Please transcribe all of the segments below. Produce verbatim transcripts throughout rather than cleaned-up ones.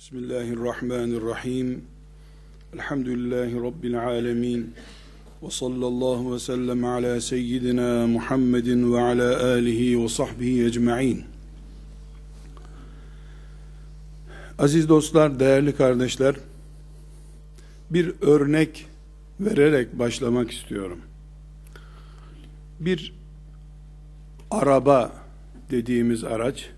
Bismillahirrahmanirrahim. Elhamdülillahi Rabbil alemin. Ve sallallahu ve sellem ala seyyidina Muhammedin ve ala alihi ve sahbihi ecma'in. Aziz dostlar, değerli kardeşler, bir örnek vererek başlamak istiyorum. Bir araba dediğimiz araç,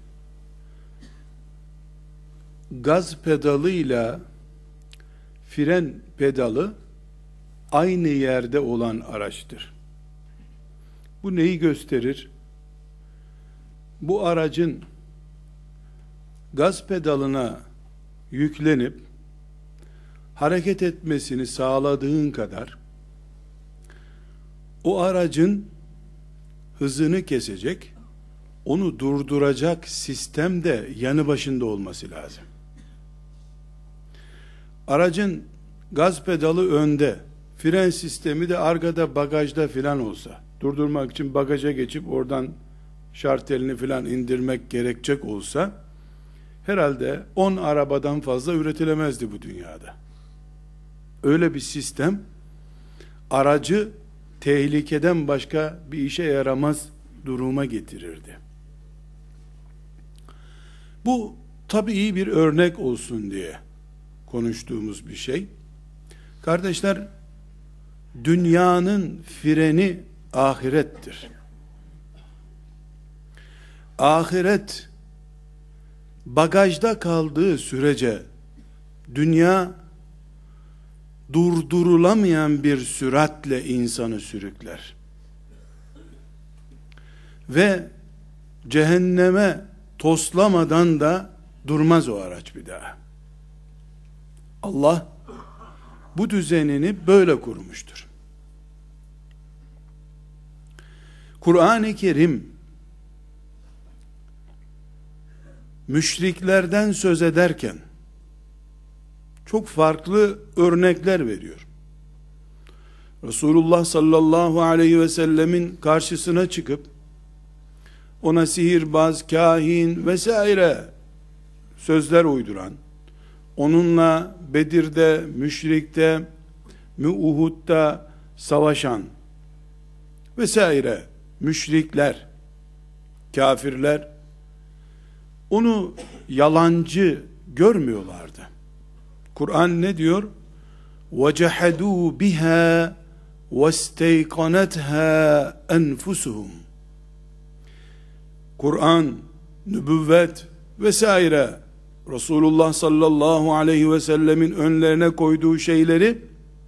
gaz pedalıyla fren pedalı aynı yerde olan araçtır. Bu neyi gösterir? Bu aracın gaz pedalına yüklenip hareket etmesini sağladığın kadar o aracın hızını kesecek, onu durduracak sistem de yanı başında olması lazım. Aracın gaz pedalı önde, fren sistemi de arkada, bagajda filan olsa, durdurmak için bagaja geçip oradan şartelini filan indirmek gerekecek olsa, herhalde on arabadan fazla üretilemezdi bu dünyada. Öyle bir sistem, aracı tehlikeden başka bir işe yaramaz duruma getirirdi. Bu tabii iyi bir örnek olsun diye konuştuğumuz bir şey. Kardeşler, dünyanın freni ahirettir. Ahiret bagajda kaldığı sürece dünya durdurulamayan bir süratle insanı sürükler. Ve cehenneme toslamadan da durmaz o araç bir daha. Allah bu düzenini böyle kurmuştur. Kur'an-ı Kerim müşriklerden söz ederken çok farklı örnekler veriyor. Resulullah sallallahu aleyhi ve sellemin karşısına çıkıp ona sihirbaz, kahin vesaire sözler uyduran, onunla Bedir'de, Müşrik'te, Uhud'da savaşan vesaire müşrikler, kafirler onu yalancı görmüyorlardı. Kur'an ne diyor? وَجَحَدُوا بِهَا وَاسْتَيْقَنَتْهَا أَنْفُسُهُمْ. Kur'an, nübüvvet vesaire Resulullah sallallahu aleyhi ve sellemin önlerine koyduğu şeyleri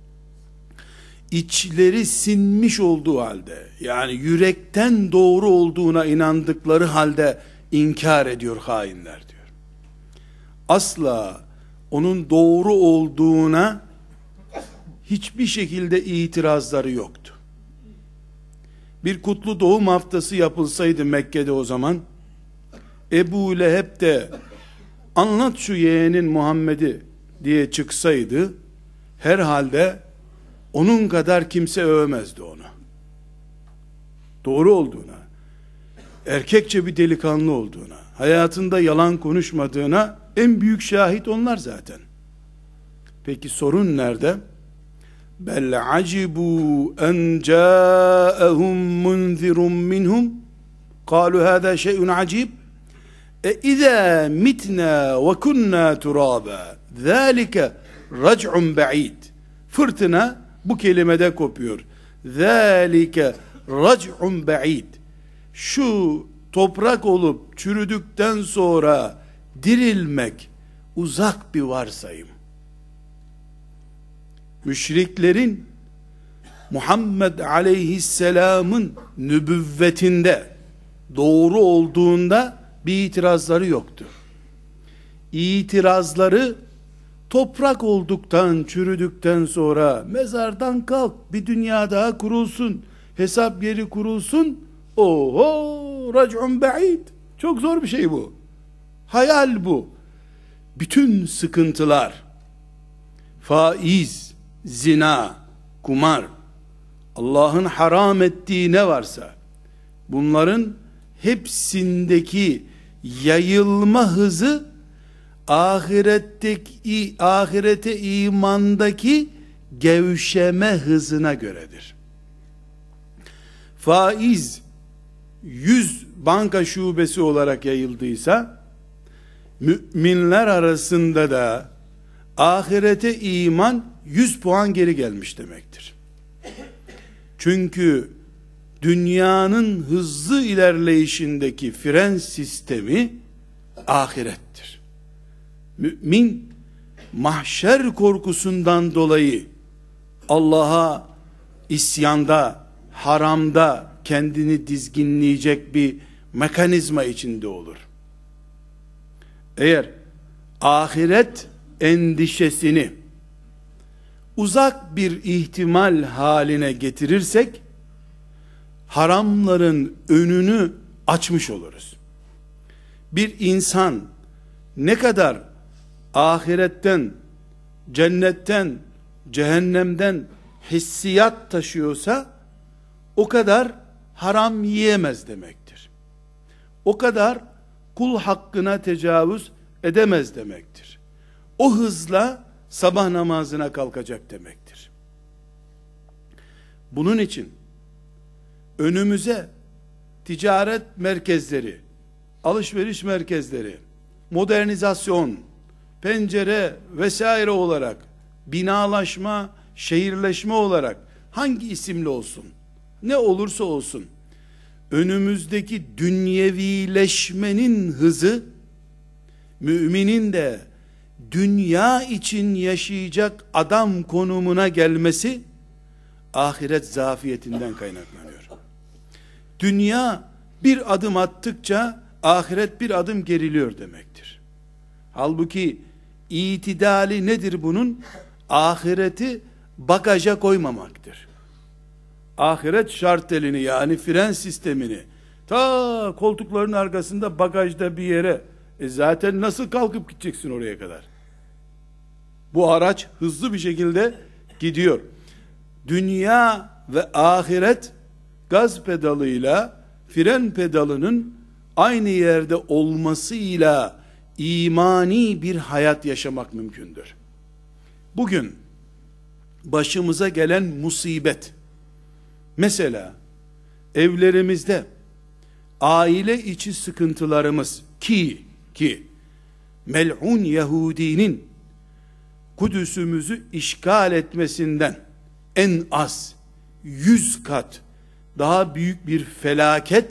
içleri sinmiş olduğu halde, yani yürekten doğru olduğuna inandıkları halde inkar ediyor hainler diyor. Asla onun doğru olduğuna hiçbir şekilde itirazları yoktu. Bir kutlu doğum haftası yapılsaydı Mekke'de o zaman, Ebu Leheb de anlat şu yeğenin Muhammed'i diye çıksaydı, herhalde onun kadar kimse övmezdi onu. Doğru olduğuna, erkekçe bir delikanlı olduğuna, hayatında yalan konuşmadığına en büyük şahit onlar zaten. Peki sorun nerede? Bel acibu en ca'ahum munzirun minhum qalu hada şey'un acib e izâ mitnâ ve kunnâ turâbâ zâlike rac'un ba'id. Fırtına bu kelimede kopuyor. Zâlike rac'un ba'id. Şu toprak olup çürüdükten sonra dirilmek uzak bir varsayım. Müşriklerin Muhammed aleyhisselamın nübüvvetinde doğru olduğunda bir itirazları yoktu. İtirazları toprak olduktan, çürüdükten sonra mezardan kalk, bir dünya daha kurulsun, hesap yeri kurulsun. Oho, rac'un ba'id. Çok zor bir şey bu. Hayal bu. Bütün sıkıntılar, faiz, zina, kumar, Allah'ın haram ettiği ne varsa, bunların hepsindeki yayılma hızı ahiretteki ahirete imandaki gevşeme hızına göredir. Faiz yüz banka şubesi olarak yayıldıysa, müminler arasında da ahirete iman yüz puan geri gelmiş demektir. Çünkü dünyanın hızlı ilerleyişindeki fren sistemi ahirettir. Mümin mahşer korkusundan dolayı Allah'a isyanda, haramda kendini dizginleyecek bir mekanizma içinde olur. Eğer ahiret endişesini uzak bir ihtimal haline getirirsek, haramların önünü açmış oluruz. Bir insan ne kadar ahiretten, cennetten, cehennemden hissiyat taşıyorsa, o kadar haram yiyemez demektir. O kadar kul hakkına tecavüz edemez demektir. O hızla sabah namazına kalkacak demektir. Bunun için önümüze ticaret merkezleri, alışveriş merkezleri, modernizasyon, pencere vesaire olarak, binalaşma, şehirleşme olarak hangi isimle olsun, ne olursa olsun, önümüzdeki dünyevileşmenin hızı, müminin de dünya için yaşayacak adam konumuna gelmesi, ahiret zafiyetinden kaynaklanıyor. Dünya bir adım attıkça, ahiret bir adım geriliyor demektir. Halbuki itidali nedir bunun? Ahireti bagaja koymamaktır. Ahiret şartelini, yani fren sistemini ta koltukların arkasında bagajda bir yere, e zaten nasıl kalkıp gideceksin oraya kadar? Bu araç hızlı bir şekilde gidiyor. Dünya ve ahiret gaz pedalıyla fren pedalının aynı yerde olmasıyla imani bir hayat yaşamak mümkündür. Bugün başımıza gelen musibet, mesela evlerimizde aile içi sıkıntılarımız, ki ki mel'un Yahudinin Kudüs'ümüzü işgal etmesinden en az yüz kat daha büyük bir felaket,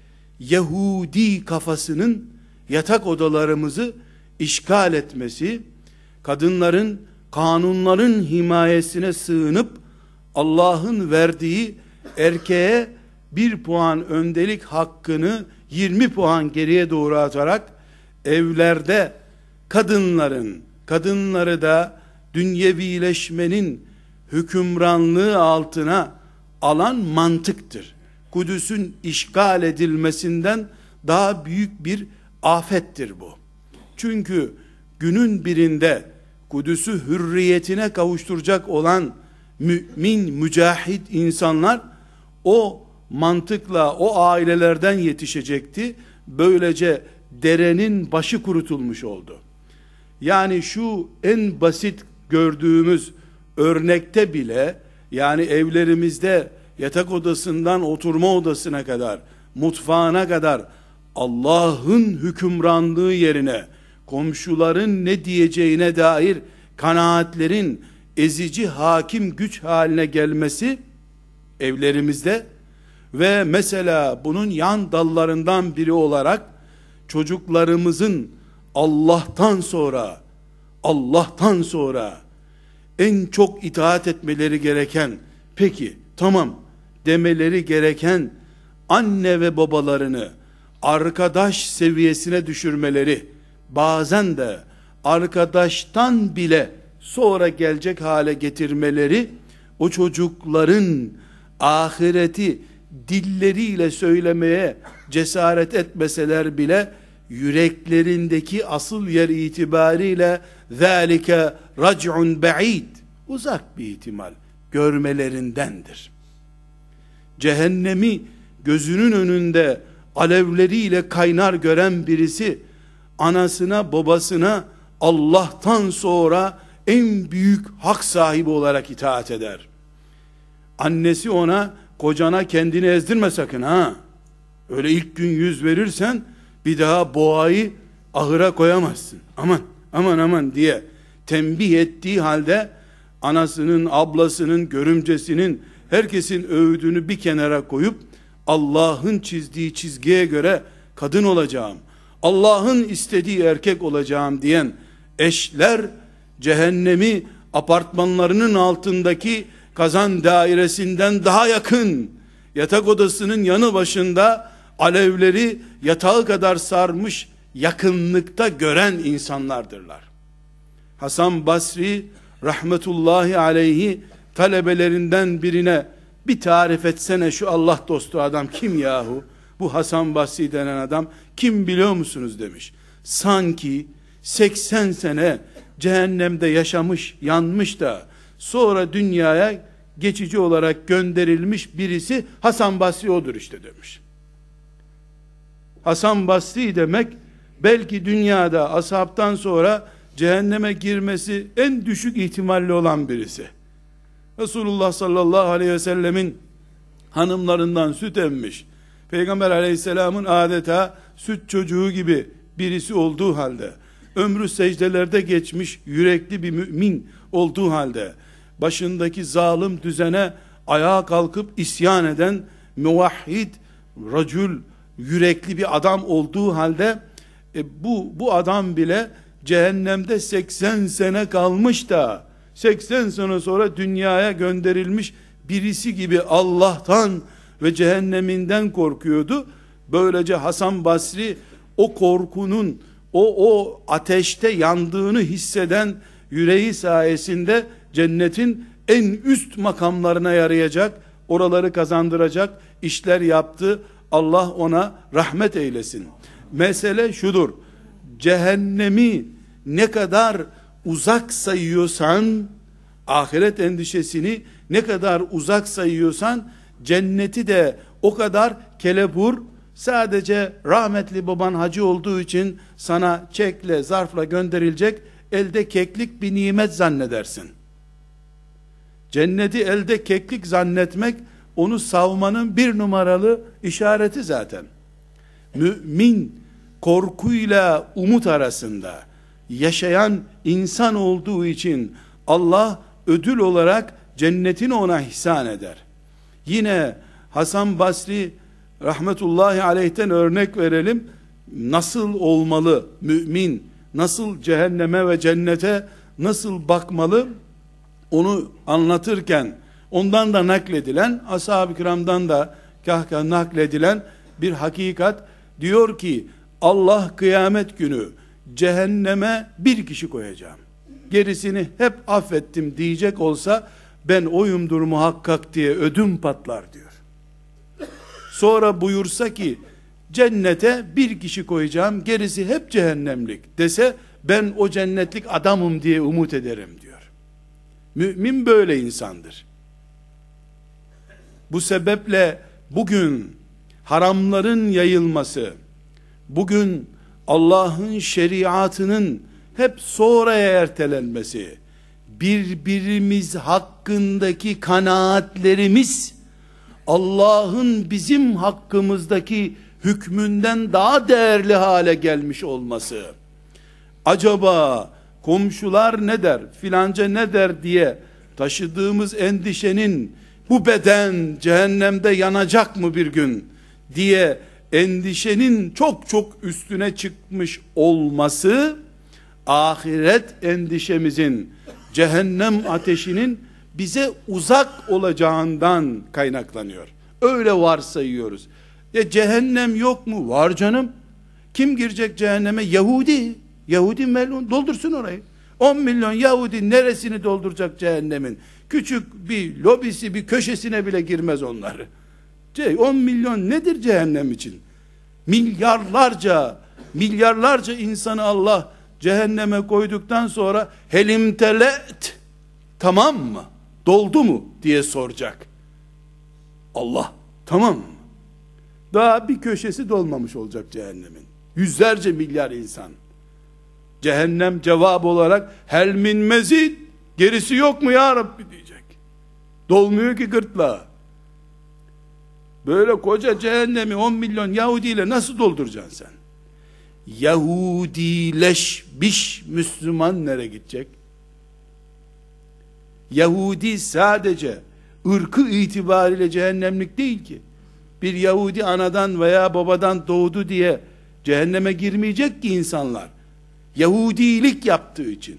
Yahudi kafasının yatak odalarımızı işgal etmesi, kadınların kanunların himayesine sığınıp Allah'ın verdiği erkeğe bir puan öndelik hakkını yirmi puan geriye doğru atarak evlerde kadınların, kadınları da dünyevileşmenin hükümranlığı altına alan mantıktır. Kudüs'ün işgal edilmesinden daha büyük bir afettir bu. Çünkü günün birinde Kudüs'ü hürriyetine kavuşturacak olan mümin, mücahit insanlar o mantıkla o ailelerden yetişecekti. Böylece derenin başı kurutulmuş oldu. Yani şu en basit gördüğümüz örnekte bile, yani evlerimizde yatak odasından oturma odasına kadar, mutfağına kadar Allah'ın hükümranlığı yerine komşuların ne diyeceğine dair kanaatlerin ezici hakim güç haline gelmesi evlerimizde ve mesela bunun yan dallarından biri olarak çocuklarımızın Allah'tan sonra Allah'tan sonra en çok itaat etmeleri gereken, peki tamam demeleri gereken anne ve babalarını arkadaş seviyesine düşürmeleri, bazen de arkadaştan bile sonra gelecek hale getirmeleri, o çocukların ahireti dilleriyle söylemeye cesaret etmeseler bile yüreklerindeki asıl yer itibariyle zâlike rac'un ba'id, uzak bir ihtimal görmelerindendir. Cehennemi gözünün önünde alevleriyle kaynar gören birisi anasına babasına Allah'tan sonra en büyük hak sahibi olarak itaat eder. Annesi ona, kocana kendini ezdirme sakın ha. Öyle ilk gün yüz verirsen bir daha boğayı ahıra koyamazsın. Aman aman aman diye tembih ettiği halde anasının, ablasının, görümcesinin, herkesin övdüğünü bir kenara koyup Allah'ın çizdiği çizgiye göre kadın olacağım, Allah'ın istediği erkek olacağım diyen eşler cehennemi apartmanlarının altındaki kazan dairesinden daha yakın, yatak odasının yanı başında alevleri yatağı kadar sarmış yakınlıkta gören insanlardırlar. Hasan Basri rahmetullahi aleyhi talebelerinden birine, bir tarif etsene şu Allah dostu adam kim yahu? Bu Hasan Basri denen adam kim biliyor musunuz demiş. Sanki seksen sene cehennemde yaşamış, yanmış da sonra dünyaya geçici olarak gönderilmiş birisi Hasan Basri odur işte demiş. Hasan Basri demek belki dünyada ashabtan sonra cehenneme girmesi en düşük ihtimalli olan birisi. Resulullah sallallahu aleyhi ve sellemin hanımlarından süt emmiş, Peygamber aleyhisselamın adeta süt çocuğu gibi birisi olduğu halde, ömrü secdelerde geçmiş yürekli bir mümin olduğu halde, başındaki zalim düzene ayağa kalkıp isyan eden muvahhid, racül, yürekli bir adam olduğu halde, e, bu, bu adam bile cehennemde seksen sene kalmış da seksen sene sonra dünyaya gönderilmiş birisi gibi Allah'tan ve cehenneminden korkuyordu. Böylece Hasan Basri o korkunun, o o ateşte yandığını hisseden yüreği sayesinde cennetin en üst makamlarına yarayacak, oraları kazandıracak işler yaptı. Allah ona rahmet eylesin. Mesele şudur: cehennemi ne kadar uzak sayıyorsan, ahiret endişesini ne kadar uzak sayıyorsan, cenneti de o kadar kelepur, sadece rahmetli baban hacı olduğu için sana çekle, zarfla gönderilecek elde keklik bir nimet zannedersin. Cenneti elde keklik zannetmek, onu savmanın bir numaralı işareti zaten. Mümin korkuyla umut arasında yaşayan insan olduğu için Allah ödül olarak cennetini ona ihsan eder. Yine Hasan Basri rahmetullahi aleyhten örnek verelim. Nasıl olmalı mümin, nasıl cehenneme ve cennete nasıl bakmalı, onu anlatırken ondan da nakledilen, ashab-ı kiramdan da kahkah nakledilen bir hakikat, diyor ki Allah kıyamet günü cehenneme bir kişi koyacağım, gerisini hep affettim diyecek olsa ben oyumdur muhakkak diye ödüm patlar diyor. Sonra buyursa ki cennete bir kişi koyacağım, gerisi hep cehennemlik dese ben o cennetlik adamım diye umut ederim diyor. Mümin böyle insandır. Bu sebeple bugün haramların yayılması, bugün Allah'ın şeriatının hep sonraya ertelenmesi, birbirimiz hakkındaki kanaatlerimiz Allah'ın bizim hakkımızdaki hükmünden daha değerli hale gelmiş olması, acaba komşular ne der, filanca ne der diye taşıdığımız endişenin, bu beden cehennemde yanacak mı bir gün diye endişenin çok çok üstüne çıkmış olması, ahiret endişemizin, cehennem ateşinin bize uzak olacağından kaynaklanıyor. Öyle varsayıyoruz. Ya cehennem yok mu? Var canım. Kim girecek cehenneme? Yahudi. Yahudi melun doldursun orayı. on milyon Yahudi neresini dolduracak cehennemin? Küçük bir lobisi, bir köşesine bile girmez onları. on milyon nedir cehennem için? Milyarlarca, milyarlarca insanı Allah cehenneme koyduktan sonra helimtelet, tamam mı? Doldu mu diye soracak. Allah, tamam mı? Daha bir köşesi dolmamış olacak cehennemin. Yüzlerce milyar insan. Cehennem cevap olarak hel min mezid, gerisi yok mu ya Rabbi diyecek. Dolmuyor ki gırtlağı. Böyle koca cehennemi on milyon Yahudi ile nasıl dolduracaksın sen? Yahudileşmiş Müslüman nereye gidecek? Yahudi sadece ırkı itibariyle cehennemlik değil ki. Bir Yahudi anadan veya babadan doğdu diye cehenneme girmeyecek ki insanlar. Yahudilik yaptığı için,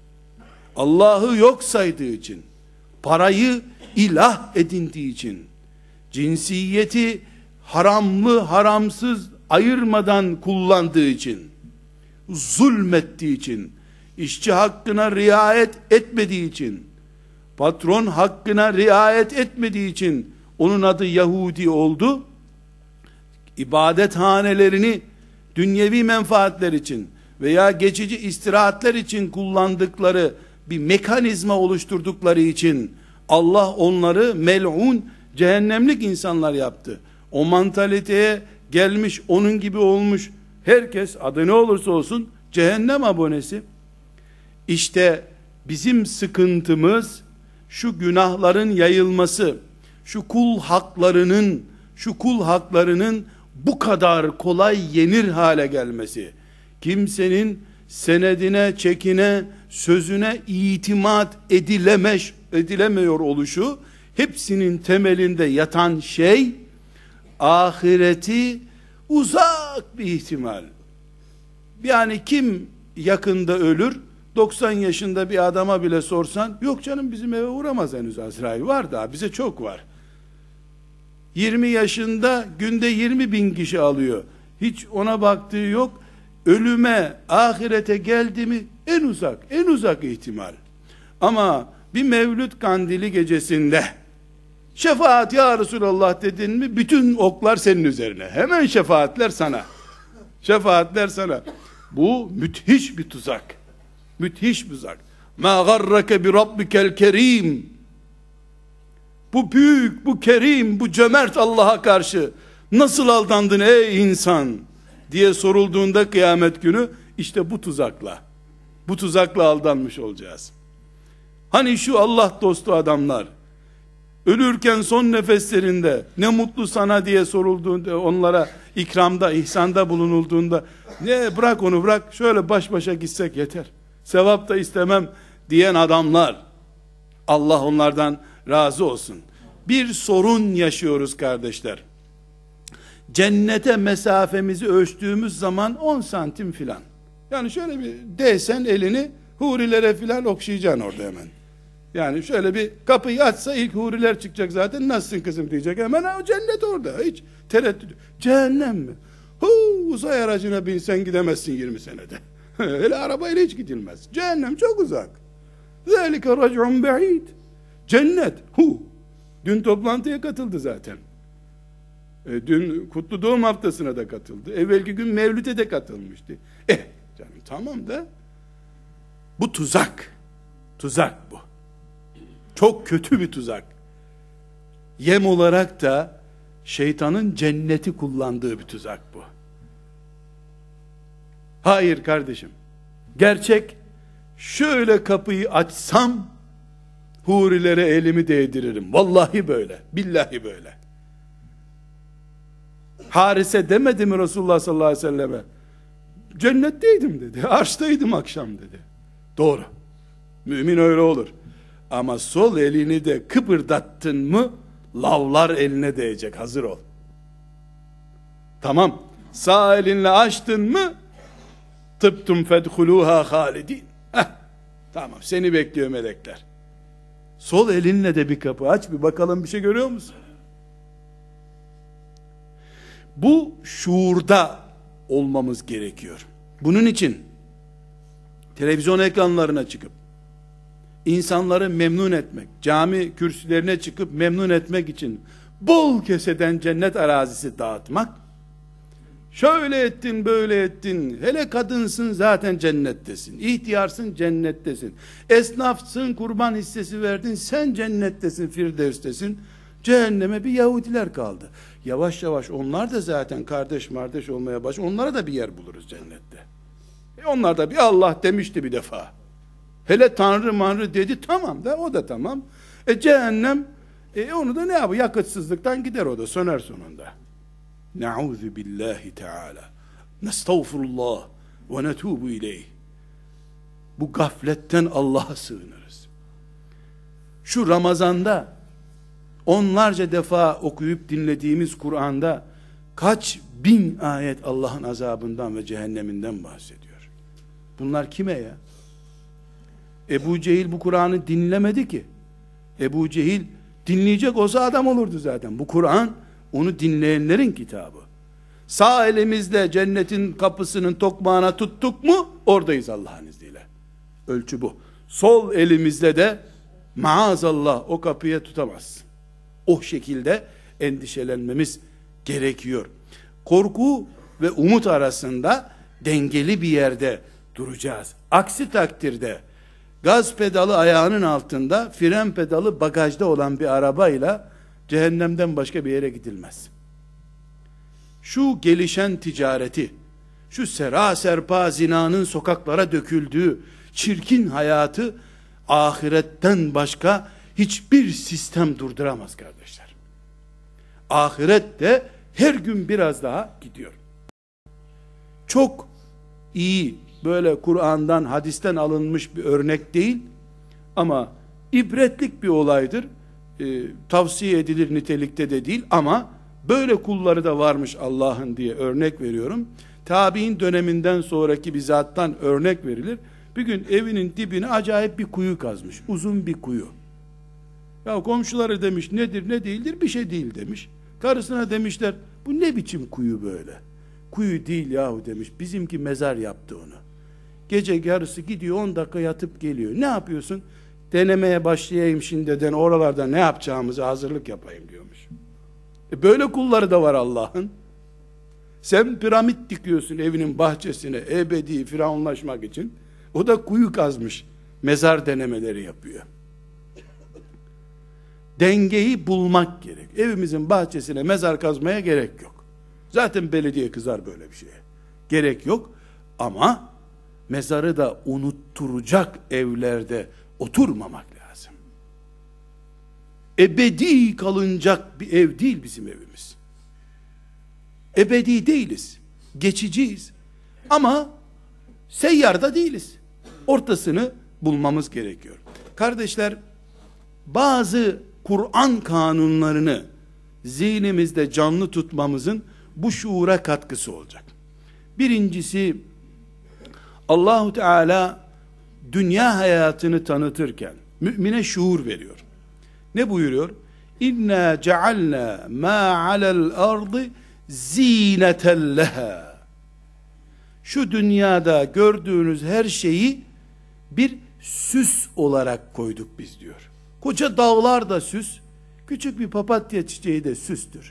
Allah'ı yok saydığı için, parayı ilah edindiği için, cinsiyeti haramlı haramsız ayırmadan kullandığı için, zulmettiği için, işçi hakkına riayet etmediği için, patron hakkına riayet etmediği için onun adı Yahudi oldu. İbadethanelerini dünyevi menfaatler için veya geçici istirahatler için kullandıkları bir mekanizma oluşturdukları için Allah onları mel'un, cehennemlik insanlar yaptı. O mantaliteye gelmiş, onun gibi olmuş herkes, adı ne olursa olsun, cehennem abonesi. İşte bizim sıkıntımız şu günahların yayılması, şu kul haklarının, şu kul haklarının bu kadar kolay yenir hale gelmesi. Kimsenin senedine, çekine, sözüne itimat edilemeş, edilemiyor oluşu, hepsinin temelinde yatan şey, ahireti uzak bir ihtimal. Yani kim yakında ölür? doksan yaşında bir adama bile sorsan, yok canım bizim eve uğramaz henüz Azrail, var daha, bize çok var. yirmi yaşında günde yirmi bin kişi alıyor. Hiç ona baktığı yok. Ölüme, ahirete geldi mi en uzak, en uzak ihtimal. Ama bir Mevlüt Kandili gecesinde şefaat ya Resulallah dedin mi, bütün oklar senin üzerine. Hemen şefaatler sana. Şefaatler sana. Bu müthiş bir tuzak. Müthiş bir tuzak. Ma garrake bi rabbikel kerim. Bu büyük, bu kerim, bu cömert Allah'a karşı nasıl aldandın ey insan diye sorulduğunda kıyamet günü, işte bu tuzakla, bu tuzakla aldanmış olacağız. Hani şu Allah dostu adamlar, ölürken son nefeslerinde ne mutlu sana diye sorulduğunda, onlara ikramda, ihsanda bulunulduğunda, ne bırak onu bırak, şöyle baş başa gitsek yeter, sevap da istemem diyen adamlar, Allah onlardan razı olsun. Bir sorun yaşıyoruz kardeşler. Cennete mesafemizi ölçtüğümüz zaman on santim filan. Yani şöyle bir değsen elini, hurilere filan okşayacaksın orada hemen. Yani şöyle bir kapıyı açsa ilk huriler çıkacak zaten, nasılsın kızım diyecek hemen, ha, cennet orada, hiç tereddüt. Cehennem mi? Huu, uzay aracına binsen gidemezsin yirmi senede. Öyle arabayla hiç gidilmez. Cehennem çok uzak. Zalike rac'un ba'id. Cennet. Hu. Dün toplantıya katıldı zaten. E, dün kutlu doğum haftasına da katıldı. Evvelki gün Mevlüt'e de katılmıştı. Eh canım tamam da bu tuzak. Tuzak bu. Çok kötü bir tuzak. Yem olarak da şeytanın cenneti kullandığı bir tuzak bu. Hayır kardeşim. Gerçek, şöyle kapıyı açsam hurilere elimi değdiririm. Vallahi böyle. Billahi böyle. Harise demedi mi Resulullah sallallahu aleyhi ve selleme? Cennetteydim dedi. Arştaydım akşam dedi. Doğru. Mümin öyle olur. Ama sol elini de kıpırdattın mı lavlar eline değecek. Hazır ol. Tamam. Sağ elinle açtın mı tıptum fedhuluha halidin. Heh. Tamam. Seni bekliyor melekler. Sol elinle de bir kapı aç, bir bakalım bir şey görüyor musun? Bu şuurda olmamız gerekiyor. Bunun için televizyon ekranlarına çıkıp insanları memnun etmek, cami kürsülerine çıkıp memnun etmek için bol keseden cennet arazisi dağıtmak, şöyle ettin böyle ettin, hele kadınsın zaten cennettesin, ihtiyarsın cennettesin, esnafsın kurban hissesi verdin sen cennettesin, firdevstesin, cehenneme bir Yahudiler kaldı. Yavaş yavaş onlar da zaten kardeş kardeş olmaya başlıyor, onlara da bir yer buluruz cennette. E Onlar da bir Allah demişti bir defa. Hele Tanrı manrı dedi, tamam da o da tamam. E cehennem, e onu da ne yapıyor? Yakıtsızlıktan gider, o da söner sonunda. Nauzu billahi teala. Nestağfurullah ve netubu ileyh. Bu gafletten Allah'a sığınırız. Şu Ramazan'da onlarca defa okuyup dinlediğimiz Kur'an'da kaç bin ayet Allah'ın azabından ve cehenneminden bahsediyor. Bunlar kime ya? Ebu Cehil bu Kur'an'ı dinlemedi ki. Ebu Cehil dinleyecek olsa adam olurdu zaten. Bu Kur'an onu dinleyenlerin kitabı. Sağ elimizle cennetin kapısının tokmağına tuttuk mu oradayız Allah'ın izniyle. Ölçü bu. Sol elimizle de maazallah o kapıya tutamaz. O şekilde endişelenmemiz gerekiyor. Korku ve umut arasında dengeli bir yerde duracağız. Aksi takdirde gaz pedalı ayağının altında, fren pedalı bagajda olan bir arabayla cehennemden başka bir yere gidilmez. Şu gelişen ticareti, şu seraserpa zinanın sokaklara döküldüğü çirkin hayatı ahiretten başka hiçbir sistem durduramaz kardeşler. Ahiret de her gün biraz daha gidiyor. Çok iyi, böyle Kur'an'dan, hadisten alınmış bir örnek değil ama ibretlik bir olaydır. Ee, tavsiye edilir nitelikte de değil ama böyle kulları da varmış Allah'ın diye örnek veriyorum. Tabi'in döneminden sonraki bir zattan örnek verilir. Bir gün evinin dibine acayip bir kuyu kazmış. Uzun bir kuyu. Ya komşuları demiş nedir ne değildir, bir şey değil demiş. Karısına demişler bu ne biçim kuyu böyle? Kuyu değil yahu demiş. Bizimki mezar yaptı onu. Gece yarısı gidiyor on dakika yatıp geliyor. Ne yapıyorsun? Denemeye başlayayım şimdiden, oralarda ne yapacağımızı hazırlık yapayım diyormuş. E böyle kulları da var Allah'ın. Sen piramit dikiyorsun evinin bahçesine ebedi firavunlaşmak için. O da kuyu kazmış. Mezar denemeleri yapıyor. Dengeyi bulmak gerek. Evimizin bahçesine mezar kazmaya gerek yok. Zaten belediye kızar böyle bir şeye. Gerek yok ama mezarı da unutturacak evlerde oturmamak lazım. Ebedi kalınacak bir ev değil bizim evimiz. Ebedi değiliz. Geçiciyiz. Ama seyyarda değiliz. Ortasını bulmamız gerekiyor. Kardeşler, bazı Kur'an kanunlarını zihnimizde canlı tutmamızın bu şuura katkısı olacak. Birincisi, Allahu Teala dünya hayatını tanıtırken mümine şuur veriyor. Ne buyuruyor? İnna cealna ma alel ardı zineten leha. Şu dünyada gördüğünüz her şeyi bir süs olarak koyduk biz diyor. Koca dağlar da süs, küçük bir papatya çiçeği de süstür.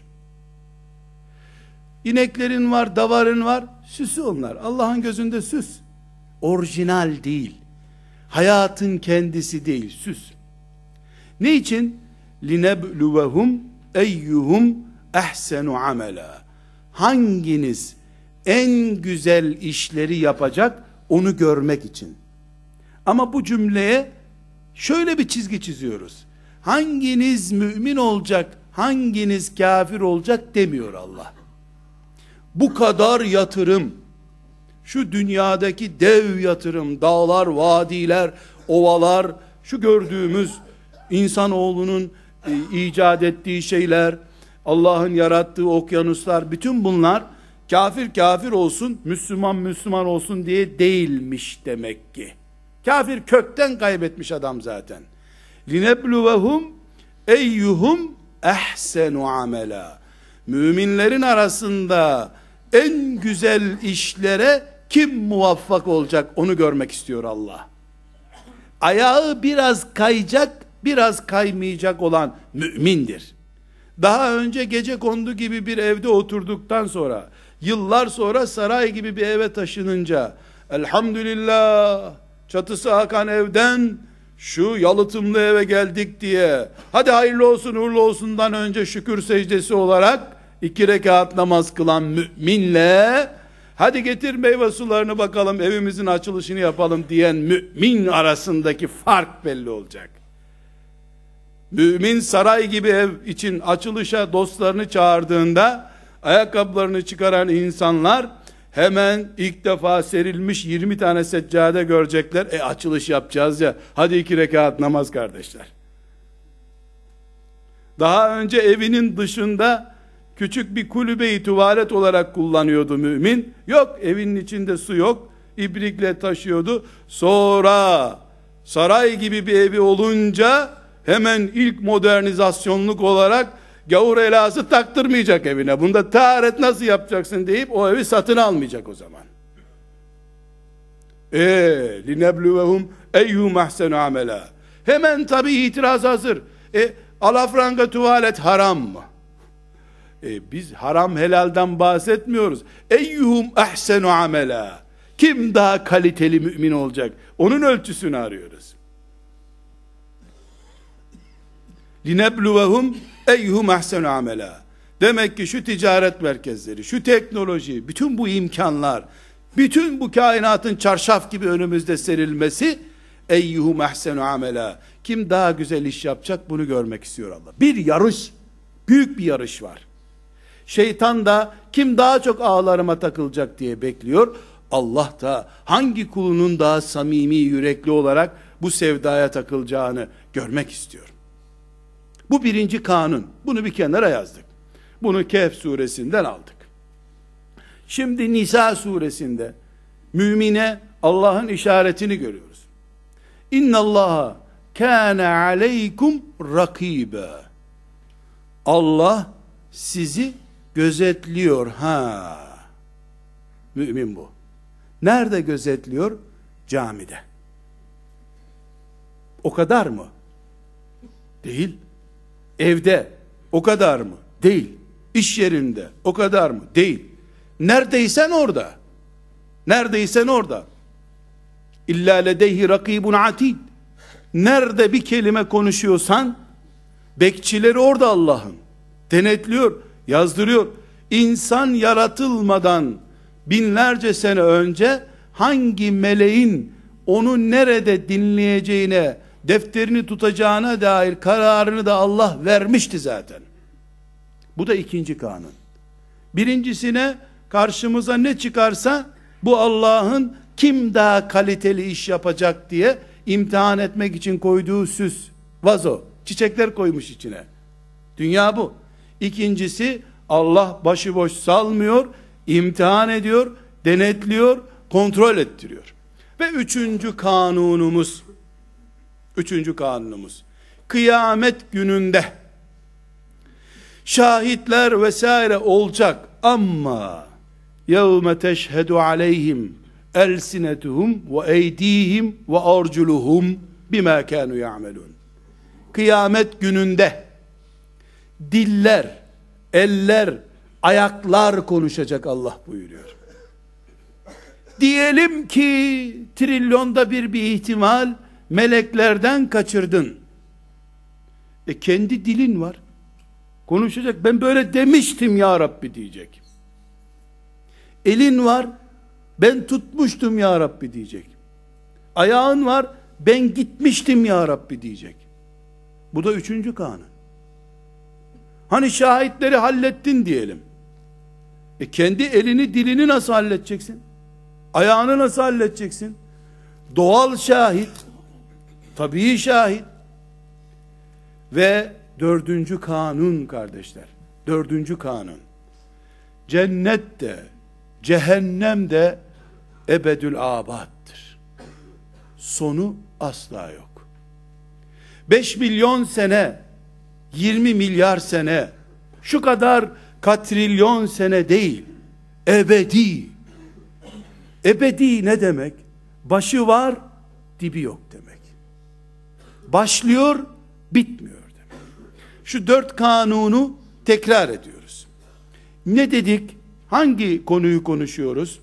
İneklerin var, davarın var, süsü onlar. Allah'ın gözünde süs. Orijinal değil. Hayatın kendisi değil, süs. Ne için? لِنَبْلُوَهُمْ اَيُّهُمْ اَحْسَنُ عَمَلًا. Hanginiz en güzel işleri yapacak, onu görmek için. Ama bu cümleye şöyle bir çizgi çiziyoruz. Hanginiz mümin olacak, hanginiz kafir olacak demiyor Allah. Bu kadar yatırım, şu dünyadaki dev yatırım, dağlar, vadiler, ovalar, şu gördüğümüz insanoğlunun e, icat ettiği şeyler, Allah'ın yarattığı okyanuslar, bütün bunlar kafir kafir olsun, Müslüman Müslüman olsun diye değilmiş demek ki. Kafir kökten kaybetmiş adam zaten. لِنَبْلُوَهُمْ اَيُّهُمْ اَحْسَنُ عَمَلًا. Müminlerin arasında en güzel işlere kim muvaffak olacak onu görmek istiyor Allah. Ayağı biraz kayacak, biraz kaymayacak olan mümindir. Daha önce gecekondu gibi bir evde oturduktan sonra, yıllar sonra saray gibi bir eve taşınınca, elhamdülillah çatısı akan evden şu yalıtımlı eve geldik diye, hadi hayırlı olsun uğurlu olsundan önce şükür secdesi olarak iki rekat namaz kılan müminle hadi getir meyve sularını bakalım, evimizin açılışını yapalım diyen mümin arasındaki fark belli olacak. Mümin saray gibi ev için açılışa dostlarını çağırdığında, ayakkabılarını çıkaran insanlar hemen ilk defa serilmiş yirmi tane seccade görecekler. E açılış yapacağız ya, hadi iki rekat namaz kardeşler. Daha önce evinin dışında küçük bir kulübeyi tuvalet olarak kullanıyordu mümin. Yok, evinin içinde su yok, ibrikle taşıyordu. Sonra saray gibi bir evi olunca hemen ilk modernizasyonluk olarak gavur elası taktırmayacak evine. Bunda taharet nasıl yapacaksın deyip o evi satın almayacak o zaman. Eee linebluvehum eyyum ahsenu amela. Hemen tabi itiraz hazır. E alafranga tuvalet haram mı? E, biz haram helalden bahsetmiyoruz. Eyyuhum ahsenu amela. Kim daha kaliteli mümin olacak? Onun ölçüsünü arıyoruz. Linebluvehum eyyuhum ahsenu amela. Demek ki şu ticaret merkezleri, şu teknoloji, bütün bu imkanlar, bütün bu kainatın çarşaf gibi önümüzde serilmesi, eyyuhum ahsenu amela. Kim daha güzel iş yapacak, bunu görmek istiyor Allah. Bir yarış, büyük bir yarış var. Şeytan da kim daha çok ağlarıma takılacak diye bekliyor. Allah da hangi kulunun daha samimi, yürekli olarak bu sevdaya takılacağını görmek istiyor. Bu birinci kanun. Bunu bir kenara yazdık. Bunu Kehf suresinden aldık. Şimdi Nisa suresinde mümine Allah'ın işaretini görüyoruz. İnnallaha kâne aleykum rakîbe. Allah sizi gözetliyor. Ha. Mümin bu. Nerede gözetliyor? Camide. O kadar mı? Değil. Evde. O kadar mı? Değil. İş yerinde. O kadar mı? Değil. Neredeysen orada. Neredeysen orada. İlla ledeyhi rakibun atid. Nerede bir kelime konuşuyorsan, bekçileri orada Allah'ın. Denetliyor, yazdırıyor. İnsan yaratılmadan binlerce sene önce hangi meleğin onu nerede dinleyeceğine, defterini tutacağına dair kararını da Allah vermişti zaten. Bu da ikinci kanun. Birincisine karşımıza ne çıkarsa bu Allah'ın kim daha kaliteli iş yapacak diye imtihan etmek için koyduğu süs, vazo, çiçekler koymuş içine. Dünya bu. İkincisi, Allah başıboş salmıyor, imtihan ediyor, denetliyor, kontrol ettiriyor. Ve üçüncü kanunumuz, üçüncü kanunumuz, kıyamet gününde şahitler vesaire olacak ama yevme teşhedü aleyhim elsinetuhum ve eydihim ve arculuhum bima kanu ya'melun. Kıyamet gününde diller, eller, ayaklar konuşacak Allah buyuruyor. Diyelim ki trilyonda bir bir ihtimal meleklerden kaçırdın. E kendi dilin var. Konuşacak. Ben böyle demiştim ya Rabbi diyecek. Elin var. Ben tutmuştum ya Rabbi diyecek. Ayağın var. Ben gitmiştim ya Rabbi diyecek. Bu da üçüncü kanun. Hani şahitleri hallettin diyelim. E kendi elini, dilini nasıl halledeceksin? Ayağını nasıl halledeceksin? Doğal şahit, tabii şahit. Ve dördüncü kanun kardeşler, dördüncü kanun. Cennet de, cehennem de ebedül abattır. Sonu asla yok. beş milyon sene, yirmi milyar sene, şu kadar katrilyon sene değil, ebedi. Ebedi ne demek? Başı var, dibi yok demek. Başlıyor, bitmiyor demek. Şu dört kanunu tekrar ediyoruz. Ne dedik? Hangi konuyu konuşuyoruz?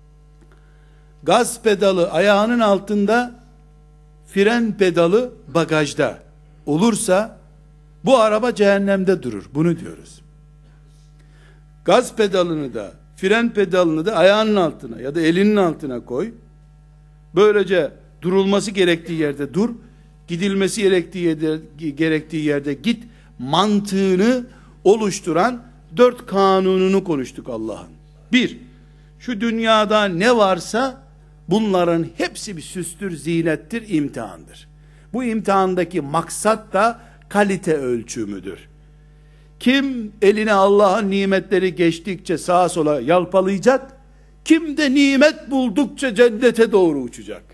Gaz pedalı ayağının altında, fren pedalı bagajda olursa bu araba cehennemde durur. Bunu diyoruz. Gaz pedalını da Fren pedalını da ayağının altına ya da elinin altına koy. Böylece durulması gerektiği yerde dur, gidilmesi gerektiği yerde, gerektiği yerde git mantığını oluşturan dört kanununu konuştuk Allah'ın. Bir, şu dünyada ne varsa bunların hepsi bir süstür, zinettir, imtihandır. Bu imtihandaki maksat da kalite ölçümüdür. Kim eline Allah'ın nimetleri geçtikçe sağa sola yalpalayacak, kim de nimet buldukça cennete doğru uçacak.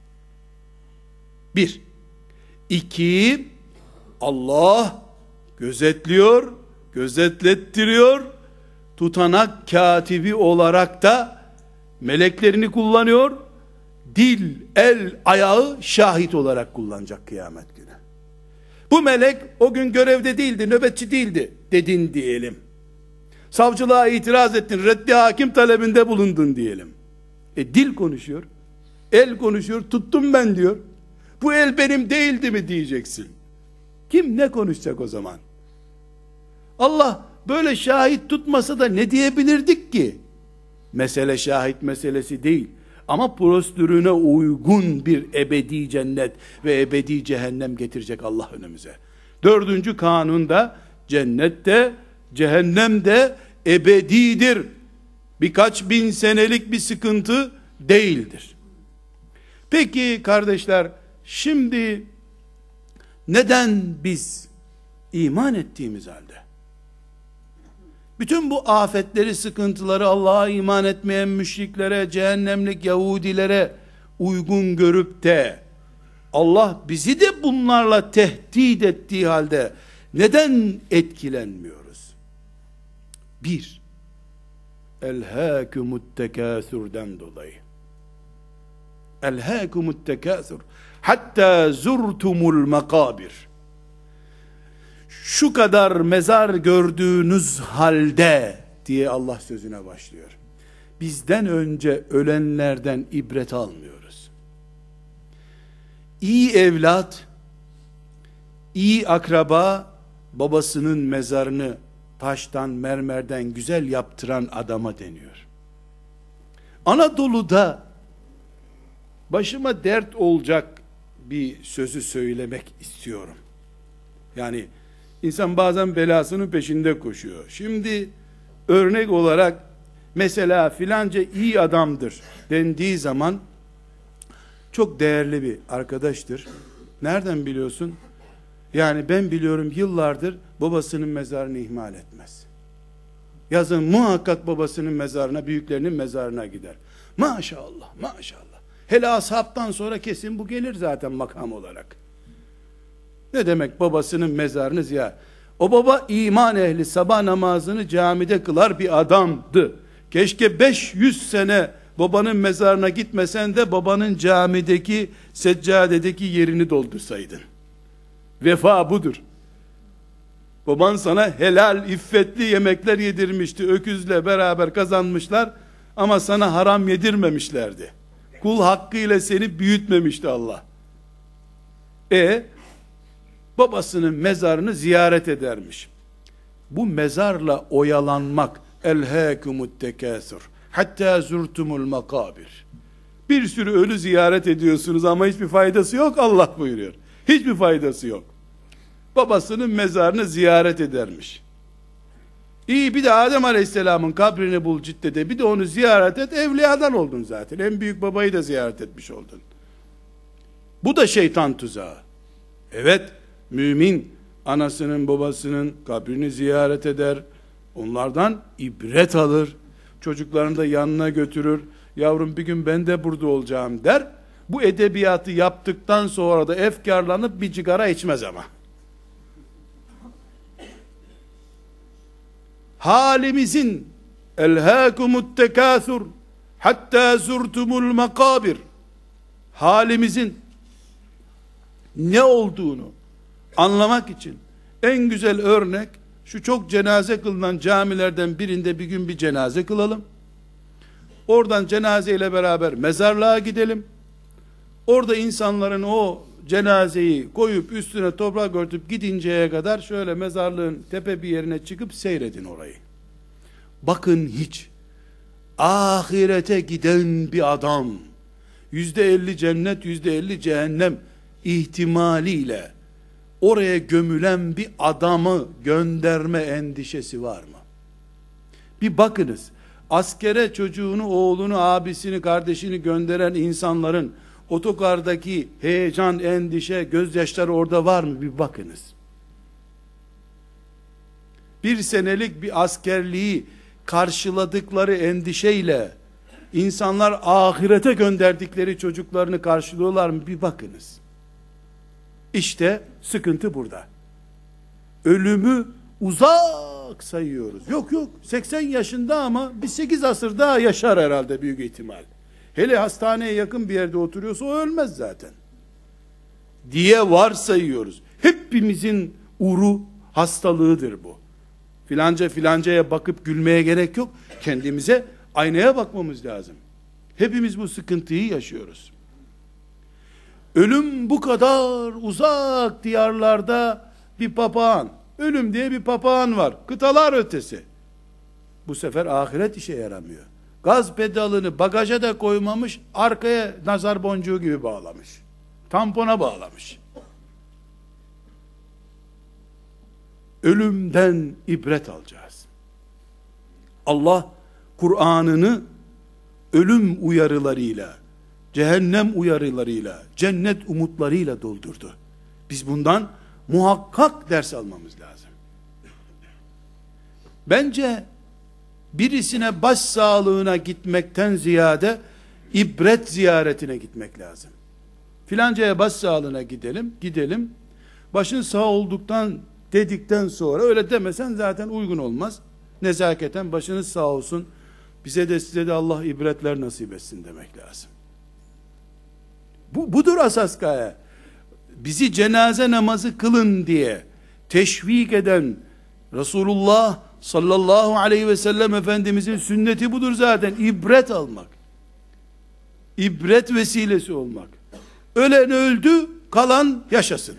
Bir. İki, Allah gözetliyor, gözetlettiriyor, tutanak katibi olarak da meleklerini kullanıyor, dil, el, ayağı şahit olarak kullanacak kıyamet günü. Bu melek o gün görevde değildi, nöbetçi değildi dedin diyelim. Savcılığa itiraz ettin, reddi hakim talebinde bulundun diyelim. E dil konuşuyor, el konuşuyor, tuttum ben diyor. Bu el benim değildi mi diyeceksin. Kim ne konuşacak o zaman? Allah böyle şahit tutmasa da ne diyebilirdik ki? Mesele şahit meselesi değil. Ama prosedürüne uygun bir ebedi cennet ve ebedi cehennem getirecek Allah önümüze. Dördüncü kanunda cennette, cehennemde ebedidir. Birkaç bin senelik bir sıkıntı değildir. Peki kardeşler, şimdi neden biz iman ettiğimiz halde bütün bu afetleri, sıkıntıları Allah'a iman etmeyen müşriklere, cehennemlik Yahudilere uygun görüp de Allah bizi de bunlarla tehdit ettiği halde neden etkilenmiyoruz? Bir, elhâkumut tekâsürden dolayı. Elhâkumut tekâsür hatta zurtumul makabir. Şu kadar mezar gördüğünüz halde diye Allah sözüne başlıyor. Bizden önce ölenlerden ibret almıyoruz. İyi evlat, iyi akraba, babasının mezarını taştan, mermerden güzel yaptıran adama deniyor. Anadolu'da başıma dert olacak bir sözü söylemek istiyorum. Yani İnsan bazen belasının peşinde koşuyor. Şimdi örnek olarak mesela filanca iyi adamdır dendiği zaman çok değerli bir arkadaştır. Nereden biliyorsun? Yani ben biliyorum, yıllardır babasının mezarını ihmal etmez. Yazın muhakkak babasının mezarına, büyüklerinin mezarına gider. Maşallah, maşallah. Hele ashabtan sonra kesin bu gelir zaten makam olarak. Ne demek babasının mezarını ziyaret? O baba iman ehli, sabah namazını camide kılar bir adamdı. Keşke beş yüz sene babanın mezarına gitmesen de babanın camideki seccadedeki yerini doldursaydın. Vefa budur. Baban sana helal, iffetli yemekler yedirmişti. Öküzle beraber kazanmışlar ama sana haram yedirmemişlerdi. Kul hakkıyla seni büyütmemişti Allah. E babasının mezarını ziyaret edermiş. Bu mezarla oyalanmak, elhâkumut tekâsür hatta zurtumul makabir. Bir sürü ölü ziyaret ediyorsunuz ama hiçbir faydası yok, Allah buyuruyor. Hiçbir faydası yok. Babasının mezarını ziyaret edermiş. İyi, bir de Adem Aleyhisselam'ın kabrini bul Cidde'de, bir de onu ziyaret et, evliyadan oldun zaten. En büyük babayı da ziyaret etmiş oldun. Bu da şeytan tuzağı. Evet, mümin anasının babasının kabrini ziyaret eder, onlardan ibret alır, çocuklarını da yanına götürür, yavrum bir gün ben de burada olacağım der. Bu edebiyatı yaptıktan sonra da efkarlanıp bir cigara içmez ama. Halimizin elhâkumut tekâthur hatta zurtumul makabir, halimizin ne olduğunu anlamak için en güzel örnek şu: çok cenaze kılınan camilerden birinde bir gün bir cenaze kılalım. Oradan cenazeyle beraber mezarlığa gidelim. Orada insanların o cenazeyi koyup üstüne toprak örtüp gidinceye kadar şöyle mezarlığın tepe bir yerine çıkıp seyredin orayı. Bakın hiç ahirete giden bir adam, yüzde elli cennet, yüzde elli cehennem ihtimaliyle oraya gömülen bir adamı gönderme endişesi var mı? Bir bakınız, askere çocuğunu, oğlunu, abisini, kardeşini gönderen insanların otogardaki heyecan, endişe, gözyaşları orada var mı? Bir bakınız. Bir senelik bir askerliği karşıladıkları endişeyle insanlar ahirete gönderdikleri çocuklarını karşılıyorlar mı? Bir bakınız. İşte sıkıntı burada. Ölümü uzak sayıyoruz. Yok yok, seksen yaşında ama bir sekiz asır daha yaşar herhalde büyük ihtimal. Hele hastaneye yakın bir yerde oturuyorsa o ölmez zaten diye varsayıyoruz. Hepimizin uru hastalığıdır bu. Filanca filancaya bakıp gülmeye gerek yok. Kendimize, aynaya bakmamız lazım. Hepimiz bu sıkıntıyı yaşıyoruz. Ölüm bu kadar uzak diyarlarda bir papağan, ölüm diye bir papağan var, kıtalar ötesi. Bu sefer ahiret işe yaramıyor. Gaz pedalını bagaja da koymamış, arkaya nazar boncuğu gibi bağlamış. Tampona bağlamış. Ölümden ibret alacağız. Allah Kur'an'ını ölüm uyarılarıyla, cehennem uyarılarıyla, cennet umutlarıyla doldurdu. Biz bundan muhakkak ders almamız lazım. Bence birisine baş sağlığına gitmekten ziyade ibret ziyaretine gitmek lazım. Filancaya baş sağlığına gidelim, gidelim. Başın sağ olduktan dedikten sonra öyle demesen zaten uygun olmaz. Nezaketen başınız sağ olsun, bize de size de Allah ibretler nasip etsin demek lazım. Bu, budur asas gaye. Bizi cenaze namazı kılın diye teşvik eden Resulullah sallallahu aleyhi ve sellem Efendimizin sünneti budur zaten. İbret almak. İbret vesilesi olmak. Ölen öldü, kalan yaşasın.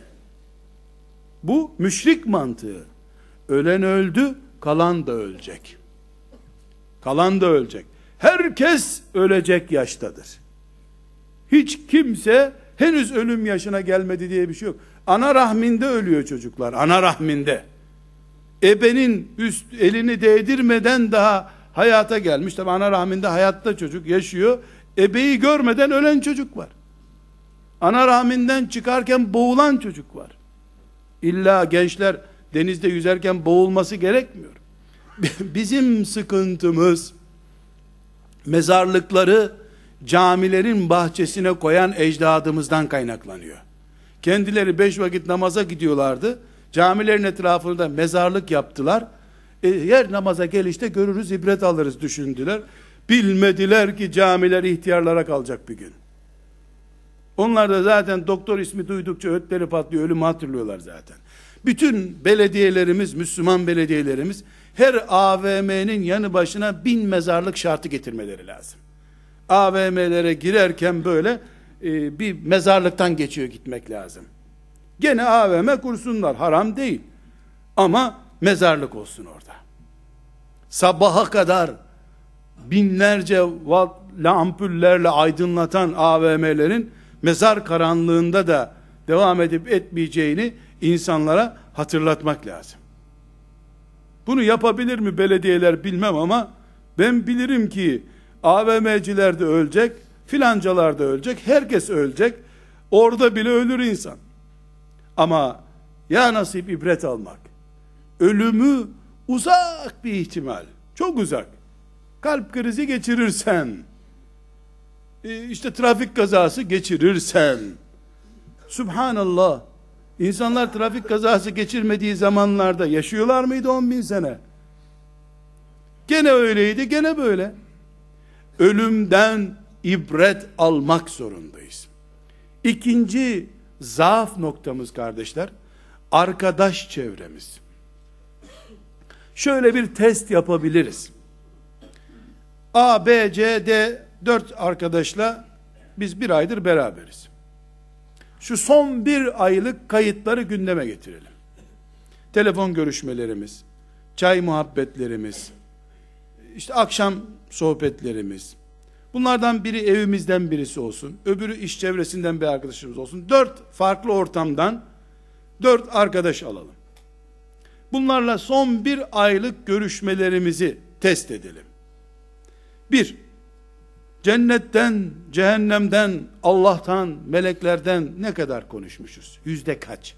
Bu müşrik mantığı. Ölen öldü, kalan da ölecek. Kalan da ölecek. Herkes ölecek yaştadır. Hiç kimse henüz ölüm yaşına gelmedi diye bir şey yok. Ana rahminde ölüyor çocuklar. Ana rahminde. Ebenin üst elini değdirmeden daha hayata gelmiş. Tabi ana rahminde hayatta çocuk yaşıyor. Ebeyi görmeden ölen çocuk var. Ana rahminden çıkarken boğulan çocuk var. İlla gençler denizde yüzerken boğulması gerekmiyor. Bizim sıkıntımız mezarlıkları camilerin bahçesine koyan ecdadımızdan kaynaklanıyor. Kendileri beş vakit namaza gidiyorlardı. Camilerin etrafında mezarlık yaptılar. E, her namaza gelişte görürüz, ibret alırız düşündüler. Bilmediler ki camiler ihtiyarlara kalacak bir gün. Onlar da zaten doktor ismi duydukça ötleri patlıyor, ölümü hatırlıyorlar zaten. Bütün belediyelerimiz, Müslüman belediyelerimiz her A V M'nin yanı başına bin mezarlık şartı getirmeleri lazım. A V M'lere girerken böyle e, bir mezarlıktan geçiyor gitmek lazım. Gene A V M kursunlar, haram değil. Ama mezarlık olsun orada. Sabaha kadar binlerce watt ampullerle aydınlatan A V M'lerin mezar karanlığında da devam edip etmeyeceğini insanlara hatırlatmak lazım. Bunu yapabilir mi belediyeler bilmem ama ben bilirim ki A V M'ciler de ölecek, filancalar da ölecek, herkes ölecek. Orada bile ölür insan. Ama ya nasip ibret almak. Ölümü uzak bir ihtimal. Çok uzak. Kalp krizi geçirirsen, işte trafik kazası geçirirsen, Subhanallah, insanlar trafik kazası geçirmediği zamanlarda yaşıyorlar mıydı on bin sene? Gene öyleydi, gene böyle. Ölümden ibret almak zorundayız. İkinci zaaf noktamız kardeşler, arkadaş çevremiz. Şöyle bir test yapabiliriz. A, B, C, D dört arkadaşla biz bir aydır beraberiz. Şu son bir aylık kayıtları gündeme getirelim. Telefon görüşmelerimiz, çay muhabbetlerimiz, işte akşam sohbetlerimiz, bunlardan biri evimizden birisi olsun, öbürü iş çevresinden bir arkadaşımız olsun. Dört farklı ortamdan dört arkadaş alalım. Bunlarla son bir aylık görüşmelerimizi test edelim. Bir, cennetten, cehennemden, Allah'tan, meleklerden ne kadar konuşmuşuz? Yüzde kaç?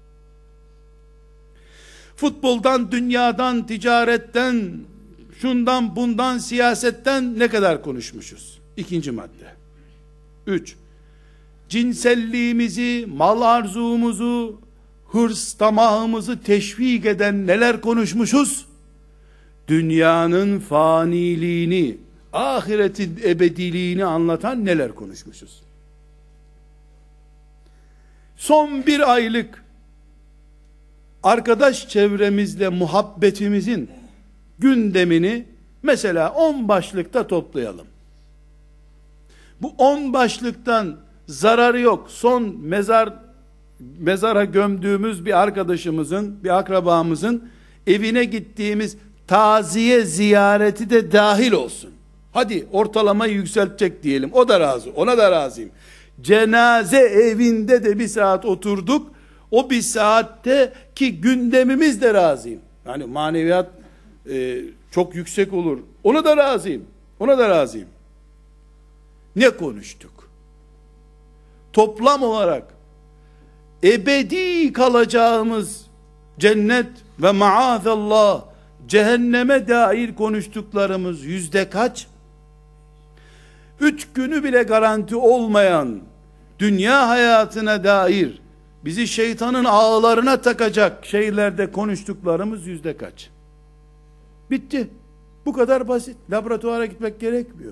Futboldan, dünyadan, ticaretten, şundan, bundan, siyasetten ne kadar konuşmuşuz? İkinci madde. Üç, cinselliğimizi, mal arzumuzu, hırs tamahımızı teşvik eden neler konuşmuşuz? Dünyanın faniliğini, ahiretin ebediliğini anlatan neler konuşmuşuz? Son bir aylık arkadaş çevremizle muhabbetimizin gündemini mesela on başlıkta toplayalım. Bu on başlıktan zararı yok. Son mezar mezara gömdüğümüz bir arkadaşımızın, bir akrabamızın evine gittiğimiz taziye ziyareti de dahil olsun. Hadi ortalamayı yükseltecek diyelim. O da razı. Ona da razıyım. Cenaze evinde de bir saat oturduk. O bir saatte ki gündemimiz de razıyım. Yani maneviyat e, çok yüksek olur. Ona da razıyım. Ona da razıyım. Ne konuştuk? Toplam olarak ebedi kalacağımız cennet ve maazallah cehenneme dair konuştuklarımız yüzde kaç? Üç günü bile garanti olmayan dünya hayatına dair bizi şeytanın ağlarına takacak şeylerde konuştuklarımız yüzde kaç? Bitti. Bu kadar basit. Laboratuvara gitmek gerekmiyor.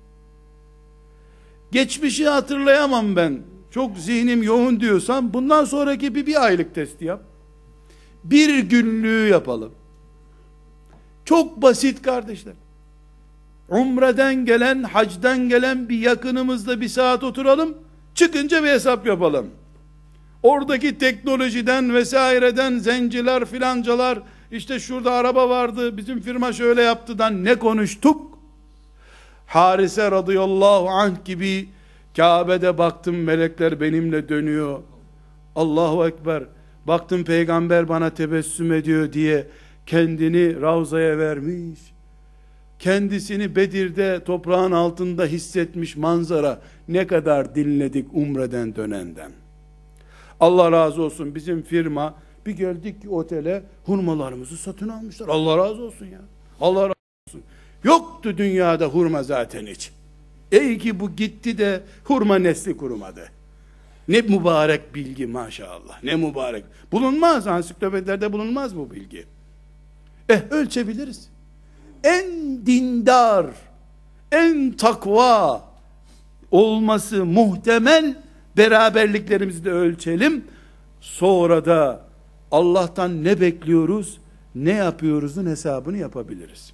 Geçmişi hatırlayamam ben, çok zihnim yoğun diyorsan, bundan sonraki bir, bir aylık testi yap. Bir günlüğü yapalım. Çok basit kardeşler. Umreden gelen, hacdan gelen bir yakınımızla bir saat oturalım, çıkınca bir hesap yapalım. Oradaki teknolojiden vesaireden, zenciler filancalar, işte şurada araba vardı, bizim firma şöyle yaptıdan ne konuştuk? Harise radıyallahu anh gibi Kabe'de baktım melekler benimle dönüyor. Allahu Ekber. Baktım peygamber bana tebessüm ediyor diye kendini Ravza'ya vermiş. Kendisini Bedir'de toprağın altında hissetmiş manzara ne kadar dinledik umreden dönenden. Allah razı olsun, bizim firma bir geldik ki otele hurmalarımızı satın almışlar. Allah razı olsun ya. Allah razı olsun. Yoktu dünyada hurma zaten hiç. Ey ki bu gitti de hurma nesli kurumadı. Ne mübarek bilgi maşallah. Ne mübarek. Bulunmaz, ansiklopedilerde bulunmaz bu bilgi. Eh ölçebiliriz. En dindar, en takva olması muhtemel beraberliklerimizi de ölçelim. Sonra da Allah'tan ne bekliyoruz, ne yapıyoruzun hesabını yapabiliriz.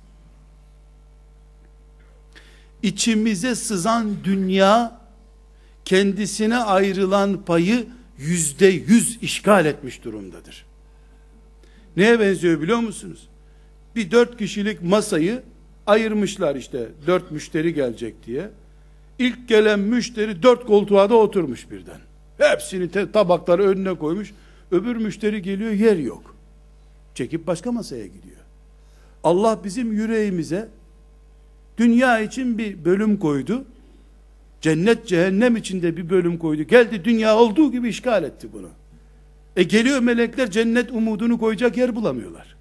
İçimize sızan dünya, kendisine ayrılan payı yüzde yüz işgal etmiş durumdadır. Neye benziyor biliyor musunuz? Bir dört kişilik masayı ayırmışlar, işte dört müşteri gelecek diye. İlk gelen müşteri dört koltuğa da oturmuş birden. Hepsini te- tabakları önüne koymuş. Öbür müşteri geliyor, yer yok. Çekip başka masaya gidiyor. Allah bizim yüreğimize dünya için bir bölüm koydu. Cennet cehennem içinde bir bölüm koydu. Geldi dünya olduğu gibi işgal etti bunu. E geliyor melekler, cennet umudunu koyacak yer bulamıyorlar.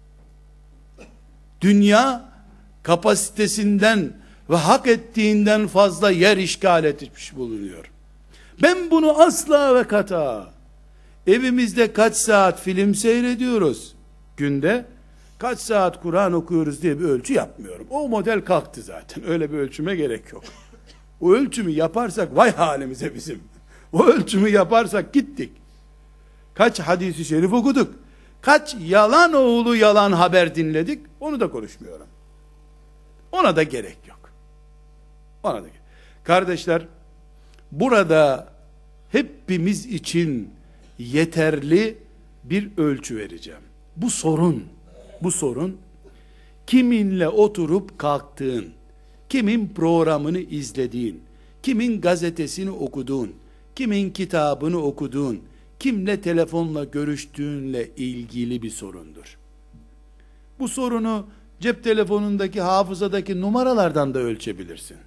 Dünya kapasitesinden ve hak ettiğinden fazla yer işgal etmiş bulunuyor. Ben bunu asla ve kata, evimizde kaç saat film seyrediyoruz günde, kaç saat Kur'an okuyoruz diye bir ölçü yapmıyorum. O model kalktı zaten. Öyle bir ölçüme gerek yok. O ölçümü yaparsak vay halimize bizim. O ölçümü yaparsak gittik. Kaç hadisi şerif okuduk. Kaç yalan oğlu yalan haber dinledik. Onu da konuşmuyorum. Ona da gerek yok. Ona da gerek. Kardeşler, burada hepimiz için yeterli bir ölçü vereceğim. Bu sorun, bu sorun kiminle oturup kalktığın, kimin programını izlediğin, kimin gazetesini okuduğun, kimin kitabını okuduğun, kimle telefonla görüştüğünle ilgili bir sorundur. Bu sorunu cep telefonundaki, hafızadaki numaralardan da ölçebilirsin.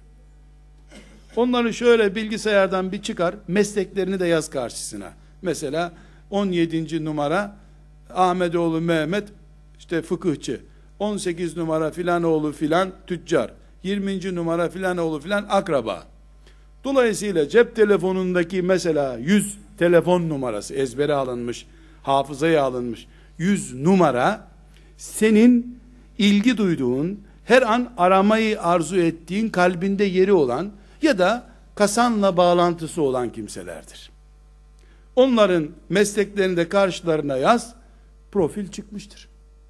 Onları şöyle bilgisayardan bir çıkar, mesleklerini de yaz karşısına. Mesela on yedinci numara Ahmetoğlu Mehmet, işte fıkıhçı. on sekiz numara filanoğlu filan tüccar. yirminci numara filanoğlu filan akraba. Dolayısıyla cep telefonundaki mesela yüz telefon numarası ezbere alınmış, hafızaya alınmış yüz numara, senin ilgi duyduğun, her an aramayı arzu ettiğin, kalbinde yeri olan ya da kasanla bağlantısı olan kimselerdir. Onların mesleklerini de karşılarına yaz, profil çıkmıştır.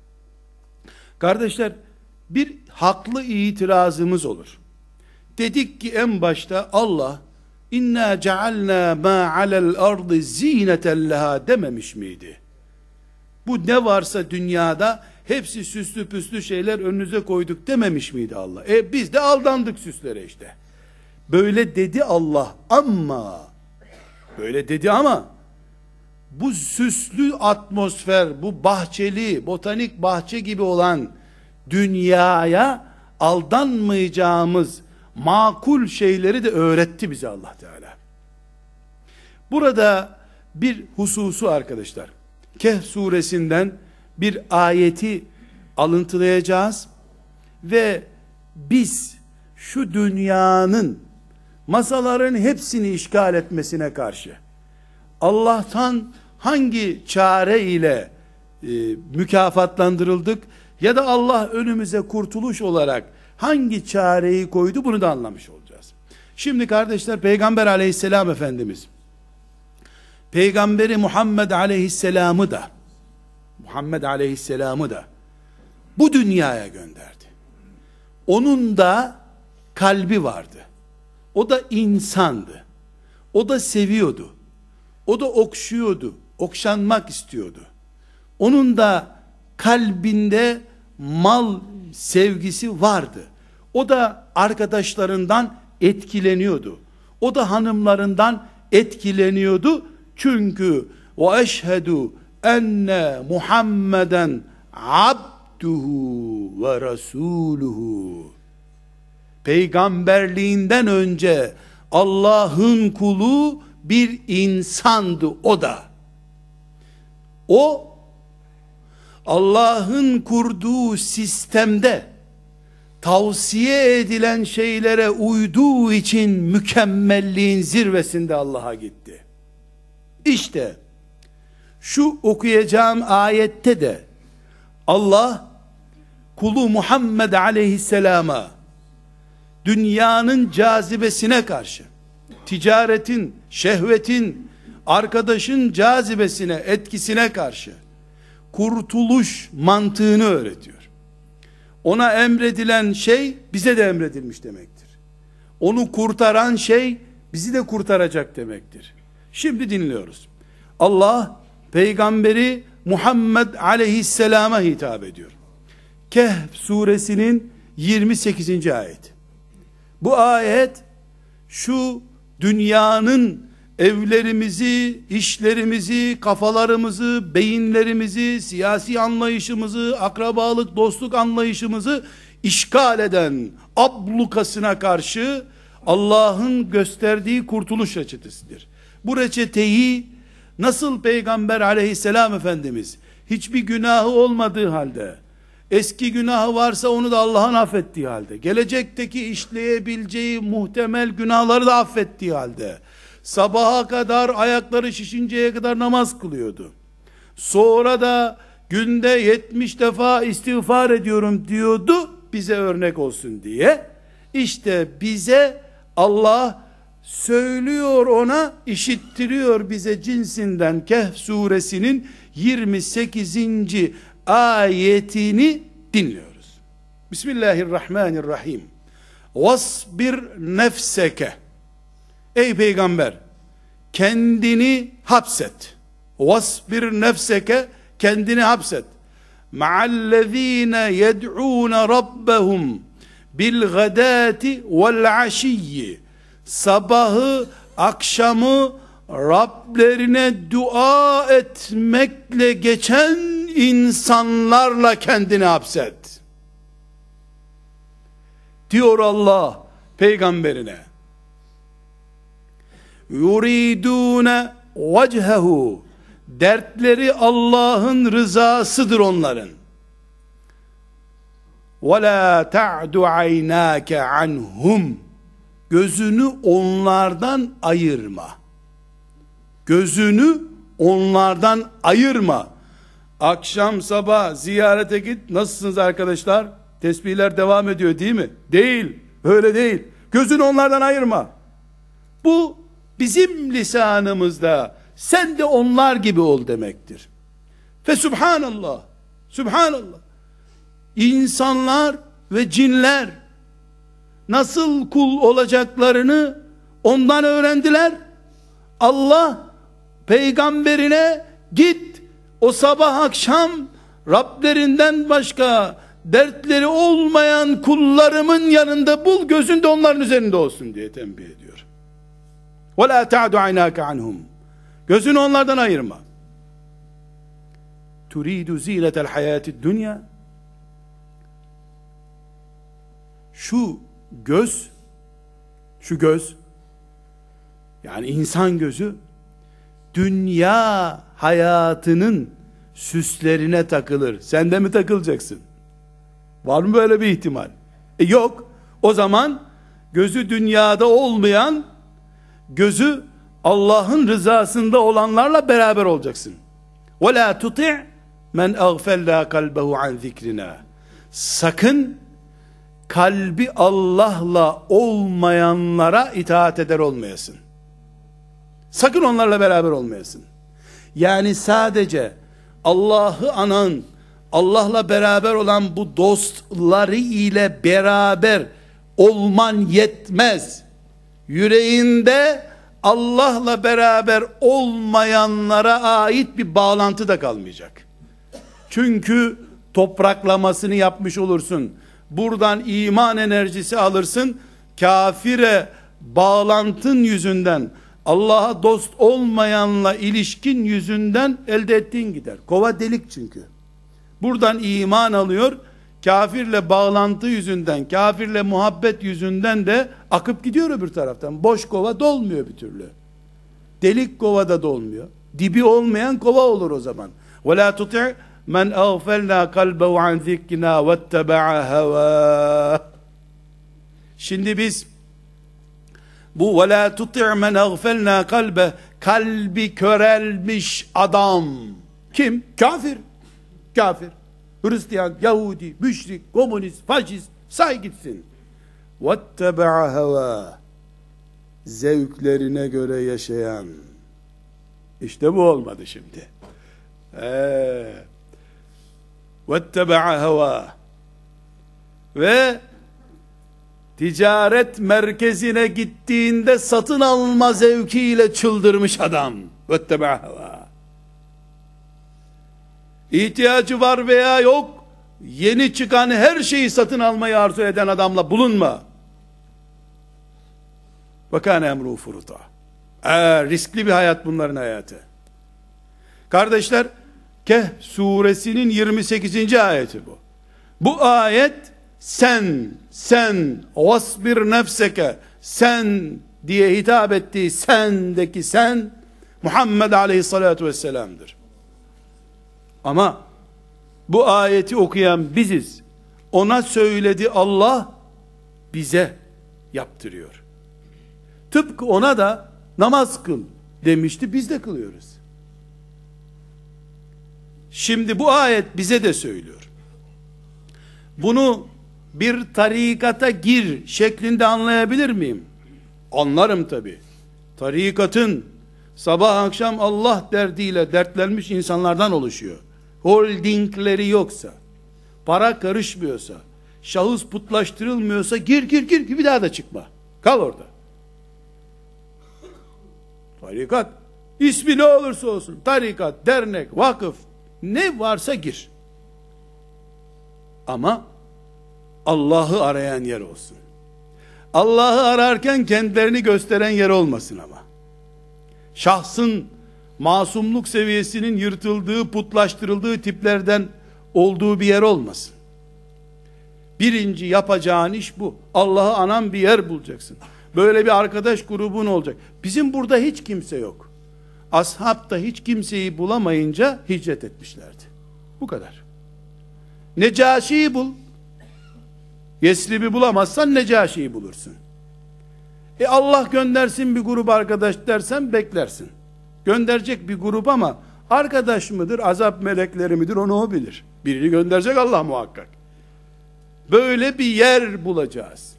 Kardeşler, bir haklı itirazımız olur. Dedik ki en başta Allah inna cealna ma alel ardı zineten leha dememiş miydi? Bu ne varsa dünyada hepsi süslü püslü şeyler önünüze koyduk dememiş miydi Allah? E biz de aldandık süslere işte. Böyle dedi Allah ama böyle dedi ama bu süslü atmosfer, bu bahçeli, botanik bahçe gibi olan dünyaya aldanmayacağımız makul şeyleri de öğretti bize Allah Teala. Burada bir hususu arkadaşlar, Kehf suresinden bir ayeti alıntılayacağız ve biz şu dünyanın masaların hepsini işgal etmesine karşı Allah'tan hangi çare ile e, mükafatlandırıldık ya da Allah önümüze kurtuluş olarak hangi çareyi koydu, bunu da anlamış olacağız. Şimdi kardeşler, Peygamber aleyhisselam Efendimiz Peygamberi Muhammed aleyhisselamı da Muhammed aleyhisselamı da bu dünyaya gönderdi. Onun da kalbi vardı. O da insandı. O da seviyordu. O da okşuyordu. Okşanmak istiyordu. Onun da kalbinde mal sevgisi vardı. O da arkadaşlarından etkileniyordu. O da hanımlarından etkileniyordu. Çünkü ve eşhedü enne Muhammeden abduhu ve rasuluhu. Peygamberliğinden önce Allah'ın kulu bir insandı o da. O Allah'ın kurduğu sistemde tavsiye edilen şeylere uyduğu için mükemmelliğin zirvesinde Allah'a gitti. İşte şu okuyacağım ayette de Allah kulu Muhammed aleyhisselama dünyanın cazibesine karşı, ticaretin, şehvetin, arkadaşın cazibesine, etkisine karşı kurtuluş mantığını öğretiyor. Ona emredilen şey bize de emredilmiş demektir. Onu kurtaran şey bizi de kurtaracak demektir. Şimdi dinliyoruz. Allah Peygamberi Muhammed aleyhisselama hitap ediyor. Kehf suresinin yirmi sekizinci ayet. Bu ayet şu dünyanın evlerimizi, işlerimizi, kafalarımızı, beyinlerimizi, siyasi anlayışımızı, akrabalık, dostluk anlayışımızı işgal eden ablukasına karşı Allah'ın gösterdiği kurtuluş reçetesidir. Bu reçeteyi nasıl Peygamber aleyhisselam Efendimiz hiçbir günahı olmadığı halde, eski günahı varsa onu da Allah'ın affettiği halde, gelecekteki işleyebileceği muhtemel günahları da affettiği halde, sabaha kadar ayakları şişinceye kadar namaz kılıyordu. Sonra da günde yetmiş defa istiğfar ediyorum diyordu, bize örnek olsun diye. İşte bize Allah söylüyor, ona işittiriyor bize cinsinden Kehf suresinin yirmi sekizinci ayetini dinliyoruz. Bismillahirrahmanirrahim. Vasbir nefseke. Ey peygamber, kendini hapset. Vasbir nefseke, kendini hapset. ma'allezine yed'ûne rabbehum bil gadâti vel aşiyyi, sabahı akşamı Rablerine dua etmekle geçen insanlarla kendini hapset diyor Allah peygamberine. Yuridune vecehu, dertleri Allah'ın rızasıdır onların. Ve la ta'du aynake anhum, gözünü onlardan ayırma. Gözünü onlardan ayırma. Akşam sabah ziyarete git. Nasılsınız arkadaşlar? Tesbihler devam ediyor değil mi? Değil. Öyle değil. Gözünü onlardan ayırma. Bu bizim lisanımızda sen de onlar gibi ol demektir. Fe subhanallah. Subhanallah. İnsanlar ve cinler nasıl kul olacaklarını ondan öğrendiler. Allah peygamberine git o sabah akşam Rablerinden başka dertleri olmayan kullarımın yanında bul, gözün de onların üzerinde olsun diye tembih ediyor. وَلَا تَعْدُ عَيْنَاكَ عَنْهُمْ, gözünü onlardan ayırma. تُرِيدُ زِينَةَ الْحَيَاةِ الدُّنْيَا, şu göz, şu göz, yani insan gözü, dünya hayatının süslerine takılır. Sen de mi takılacaksın? Var mı böyle bir ihtimal? E yok. O zaman gözü dünyada olmayan, gözü Allah'ın rızasında olanlarla beraber olacaksın. وَلَا تُطِعْ مَنْ أَغْفَلَّا قَلْبَهُ عَنْ ذِكْرِنَا, sakın kalbi Allah'la olmayanlara itaat eder olmayasın. Sakın onlarla beraber olmayasın. Yani sadece Allah'ı anan, Allah'la beraber olan bu dostları ile beraber olman yetmez. Yüreğinde Allah'la beraber olmayanlara ait bir bağlantı da kalmayacak. Çünkü topraklamasını yapmış olursun. Buradan iman enerjisi alırsın. Kafire bağlantın yüzünden, Allah'a dost olmayanla ilişkin yüzünden elde ettiğin gider. Kova delik çünkü. Buradan iman alıyor, kafirle bağlantı yüzünden, kafirle muhabbet yüzünden de akıp gidiyor öbür taraftan. Boş kova dolmuyor bir türlü. Delik kova da dolmuyor. Dibi olmayan kova olur o zaman. وَلَا تُطِعْ مَنْ أَغْفَلْنَا قَلْبَهُ عَنْ ذِكْرِنَا وَاتَّبَعَ هَوَاهُ. Şimdi biz bu وَلَا تُطِعْ مَنْ أَغْفَلْنَا قَلْبَهُ, kalbi körelmiş adam kim? Kafir. Kafir. Hristiyan, Yahudi, müşrik, komünist, faşist, say gitsin. وَاتَّبَعَ هَوَاهُ, zevklerine göre yaşayan. İşte bu olmadı şimdi. Eee وَاتَّبَعَ هَوَاهُ, ve ticaret merkezine gittiğinde satın alma zevkiyle çıldırmış adam. وَاتَّبَعَ هَوَاهُ, İhtiyacı var veya yok, yeni çıkan her şeyi satın almayı arzu eden adamla bulunma. وَكَانَ اَمْرُهُ فُرُطًا. Ee, riskli bir hayat bunların hayatı. Kardeşler, Kehf suresinin yirmi sekizinci ayeti bu. Bu ayet sen, sen, vasbir nefseke, sen diye hitap ettiği sendeki sen, Muhammed aleyhissalatu vesselam'dır. Ama bu ayeti okuyan biziz. Ona söyledi Allah, bize yaptırıyor. Tıpkı ona da namaz kıl demişti, biz de kılıyoruz. Şimdi bu ayet bize de söylüyor. Bunu bir tarikata gir şeklinde anlayabilir miyim? Anlarım tabi. Tarikatın sabah akşam Allah derdiyle dertlenmiş insanlardan oluşuyor. Holdingleri yoksa, para karışmıyorsa, şahıs putlaştırılmıyorsa gir gir gir bir daha da çıkma. Kal orada. Tarikat, ismi ne olursa olsun, tarikat, dernek, vakıf, ne varsa gir. Ama Allah'ı arayan yer olsun. Allah'ı ararken kendilerini gösteren yer olmasın ama. Şahsın masumluk seviyesinin yırtıldığı, putlaştırıldığı tiplerden olduğu bir yer olmasın. Birinci yapacağın iş bu. Allah'ı anan bir yer bulacaksın. Böyle bir arkadaş grubun olacak. Bizim burada hiç kimse yok. Ashab da hiç kimseyi bulamayınca hicret etmişlerdi. Bu kadar. Necaşi'yi bul. Yesrib'i bulamazsan Necaşi'yi bulursun. E Allah göndersin bir grup arkadaş dersen beklersin. Gönderecek bir grup ama arkadaş mıdır, azap melekleri midir onu o bilir. Birini gönderecek Allah muhakkak. Böyle bir yer bulacağız.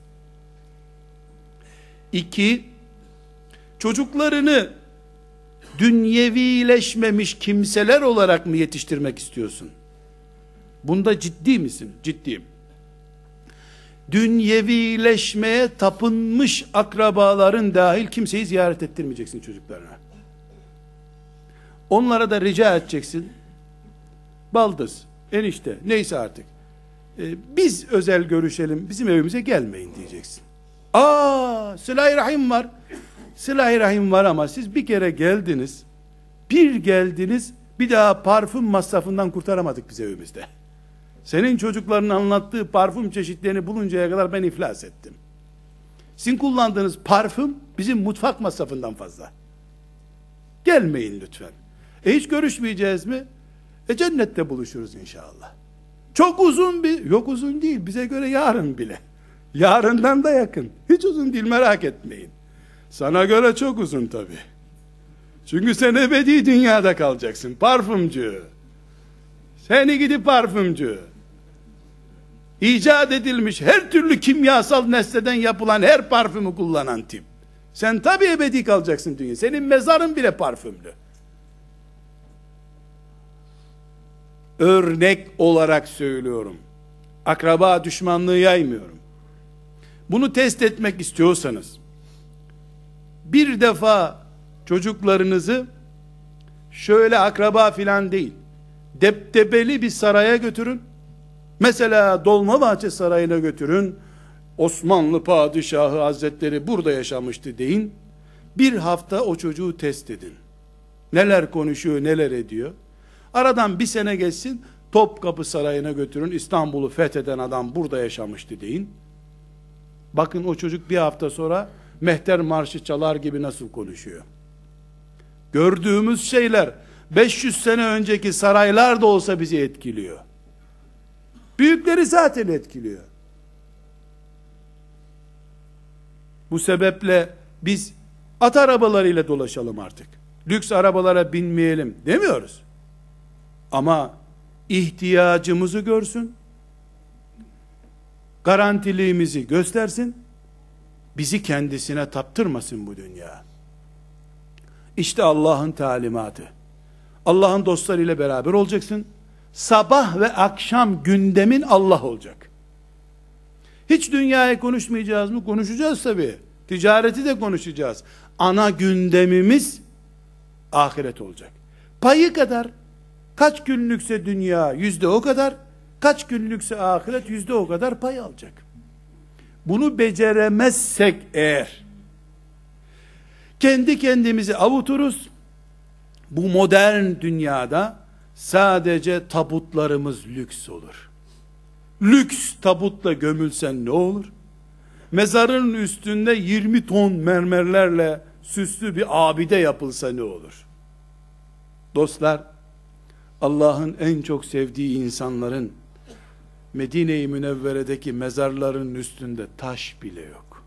İki, çocuklarını dünyevileşmemiş kimseler olarak mı yetiştirmek istiyorsun? Bunda ciddi misin? Ciddiyim. Dünyevileşmeye tapınmış akrabaların dahil kimseyi ziyaret ettirmeyeceksin çocuklarına. Onlara da rica edeceksin. Baldız, enişte, neyse artık. Ee, biz özel görüşelim, bizim evimize gelmeyin diyeceksin. Aa, sıla-i rahim var. Sıla-i rahim var ama siz bir kere geldiniz. Bir geldiniz, bir daha parfüm masrafından kurtaramadık biz evimizde. Senin çocukların anlattığı parfüm çeşitlerini buluncaya kadar ben iflas ettim. Sizin kullandığınız parfüm bizim mutfak masrafından fazla. Gelmeyin lütfen. E hiç görüşmeyeceğiz mi? E cennette buluşuruz inşallah. Çok uzun bir, yok uzun değil, bize göre yarın bile. Yarından da yakın. Hiç uzun değil, merak etmeyin. Sana göre çok uzun tabii. Çünkü sen ebedi dünyada kalacaksın. Parfümcü. Seni gidip parfümcü. İcat edilmiş her türlü kimyasal nesneden yapılan her parfümü kullanan tip. Sen tabii ebedi kalacaksın dünya. Senin mezarın bile parfümlü. Örnek olarak söylüyorum. Akraba düşmanlığı yaymıyorum. Bunu test etmek istiyorsanız, bir defa çocuklarınızı şöyle akraba filan değil, deptebeli bir saraya götürün. Mesela Dolmabahçe Sarayı'na götürün. Osmanlı Padişahı Hazretleri burada yaşamıştı deyin. Bir hafta o çocuğu test edin. Neler konuşuyor, neler ediyor. Aradan bir sene geçsin, Topkapı Sarayı'na götürün. İstanbul'u fetheden adam burada yaşamıştı deyin. Bakın o çocuk bir hafta sonra Mehter Marşı çalar gibi nasıl konuşuyor. Gördüğümüz şeyler beş yüz sene önceki saraylar da olsa bizi etkiliyor. Büyükleri zaten etkiliyor. Bu sebeple biz at arabalarıyla dolaşalım artık. Lüks arabalara binmeyelim demiyoruz. Ama ihtiyacımızı görsün, garantiliğimizi göstersin, bizi kendisine taptırmasın bu dünya. İşte Allah'ın talimatı. Allah'ın dostlarıyla beraber olacaksın. Sabah ve akşam gündemin Allah olacak. Hiç dünyayı konuşmayacağız mı? Konuşacağız tabii. Ticareti de konuşacağız. Ana gündemimiz ahiret olacak. Payı kadar, kaç günlükse dünya yüzde o kadar, kaç günlükse ahiret yüzde o kadar pay alacak. Bunu beceremezsek eğer, kendi kendimizi avuturuz. Bu modern dünyada sadece tabutlarımız lüks olur. Lüks tabutla gömülsen ne olur? Mezarın üstünde yirmi ton mermerlerle süslü bir abide yapılsa ne olur? Dostlar, Allah'ın en çok sevdiği insanların Medine-i Münevvere'deki mezarların üstünde taş bile yok.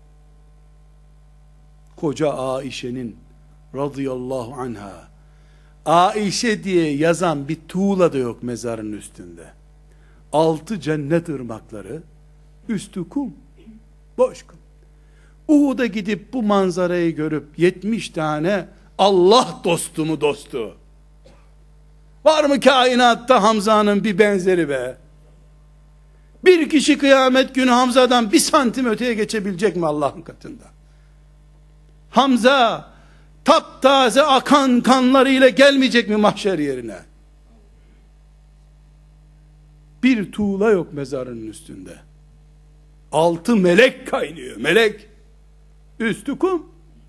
Koca Aişe'nin radıyallahu anha, Aişe diye yazan bir tuğla da yok mezarın üstünde. Altı cennet ırmakları, üstü kum, boş kum. Uhud'a gidip bu manzarayı görüp yetmiş tane Allah dostu mu dostu? Var mı kainatta Hamza'nın bir benzeri be? Bir kişi kıyamet günü Hamza'dan bir santim öteye geçebilecek mi Allah'ın katında? Hamza taptaze akan kanlarıyla gelmeyecek mi mahşer yerine? Bir tuğla yok mezarının üstünde. Altı melek kaynıyor. Melek. Üstü kum.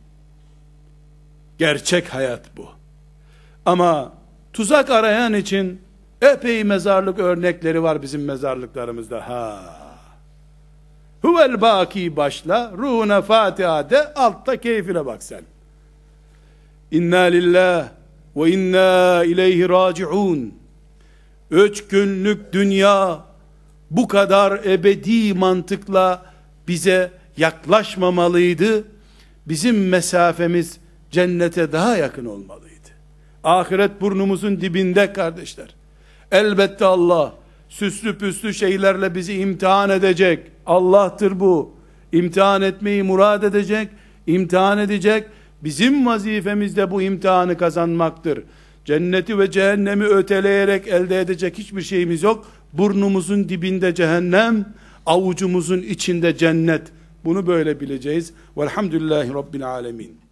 Gerçek hayat bu. Ama tuzak arayan için epey mezarlık örnekleri var bizim mezarlıklarımızda. Ha. Huvel baki başla, ruhuna Fatiha de, altta keyfine bak sen. İnna lillah ve inna ileyhi raciun. Üç günlük dünya bu kadar ebedi mantıkla bize yaklaşmamalıydı. Bizim mesafemiz cennete daha yakın olmalıydı. Ahiret burnumuzun dibinde kardeşler. Elbette Allah süslü püslü şeylerle bizi imtihan edecek. Allah'tır bu. İmtihan etmeyi murad edecek, imtihan edecek. Bizim vazifemiz de bu imtihanı kazanmaktır. Cenneti ve cehennemi öteleyerek elde edecek hiçbir şeyimiz yok. Burnumuzun dibinde cehennem, avucumuzun içinde cennet. Bunu böyle bileceğiz. Velhamdülillahi Rabbil alemin.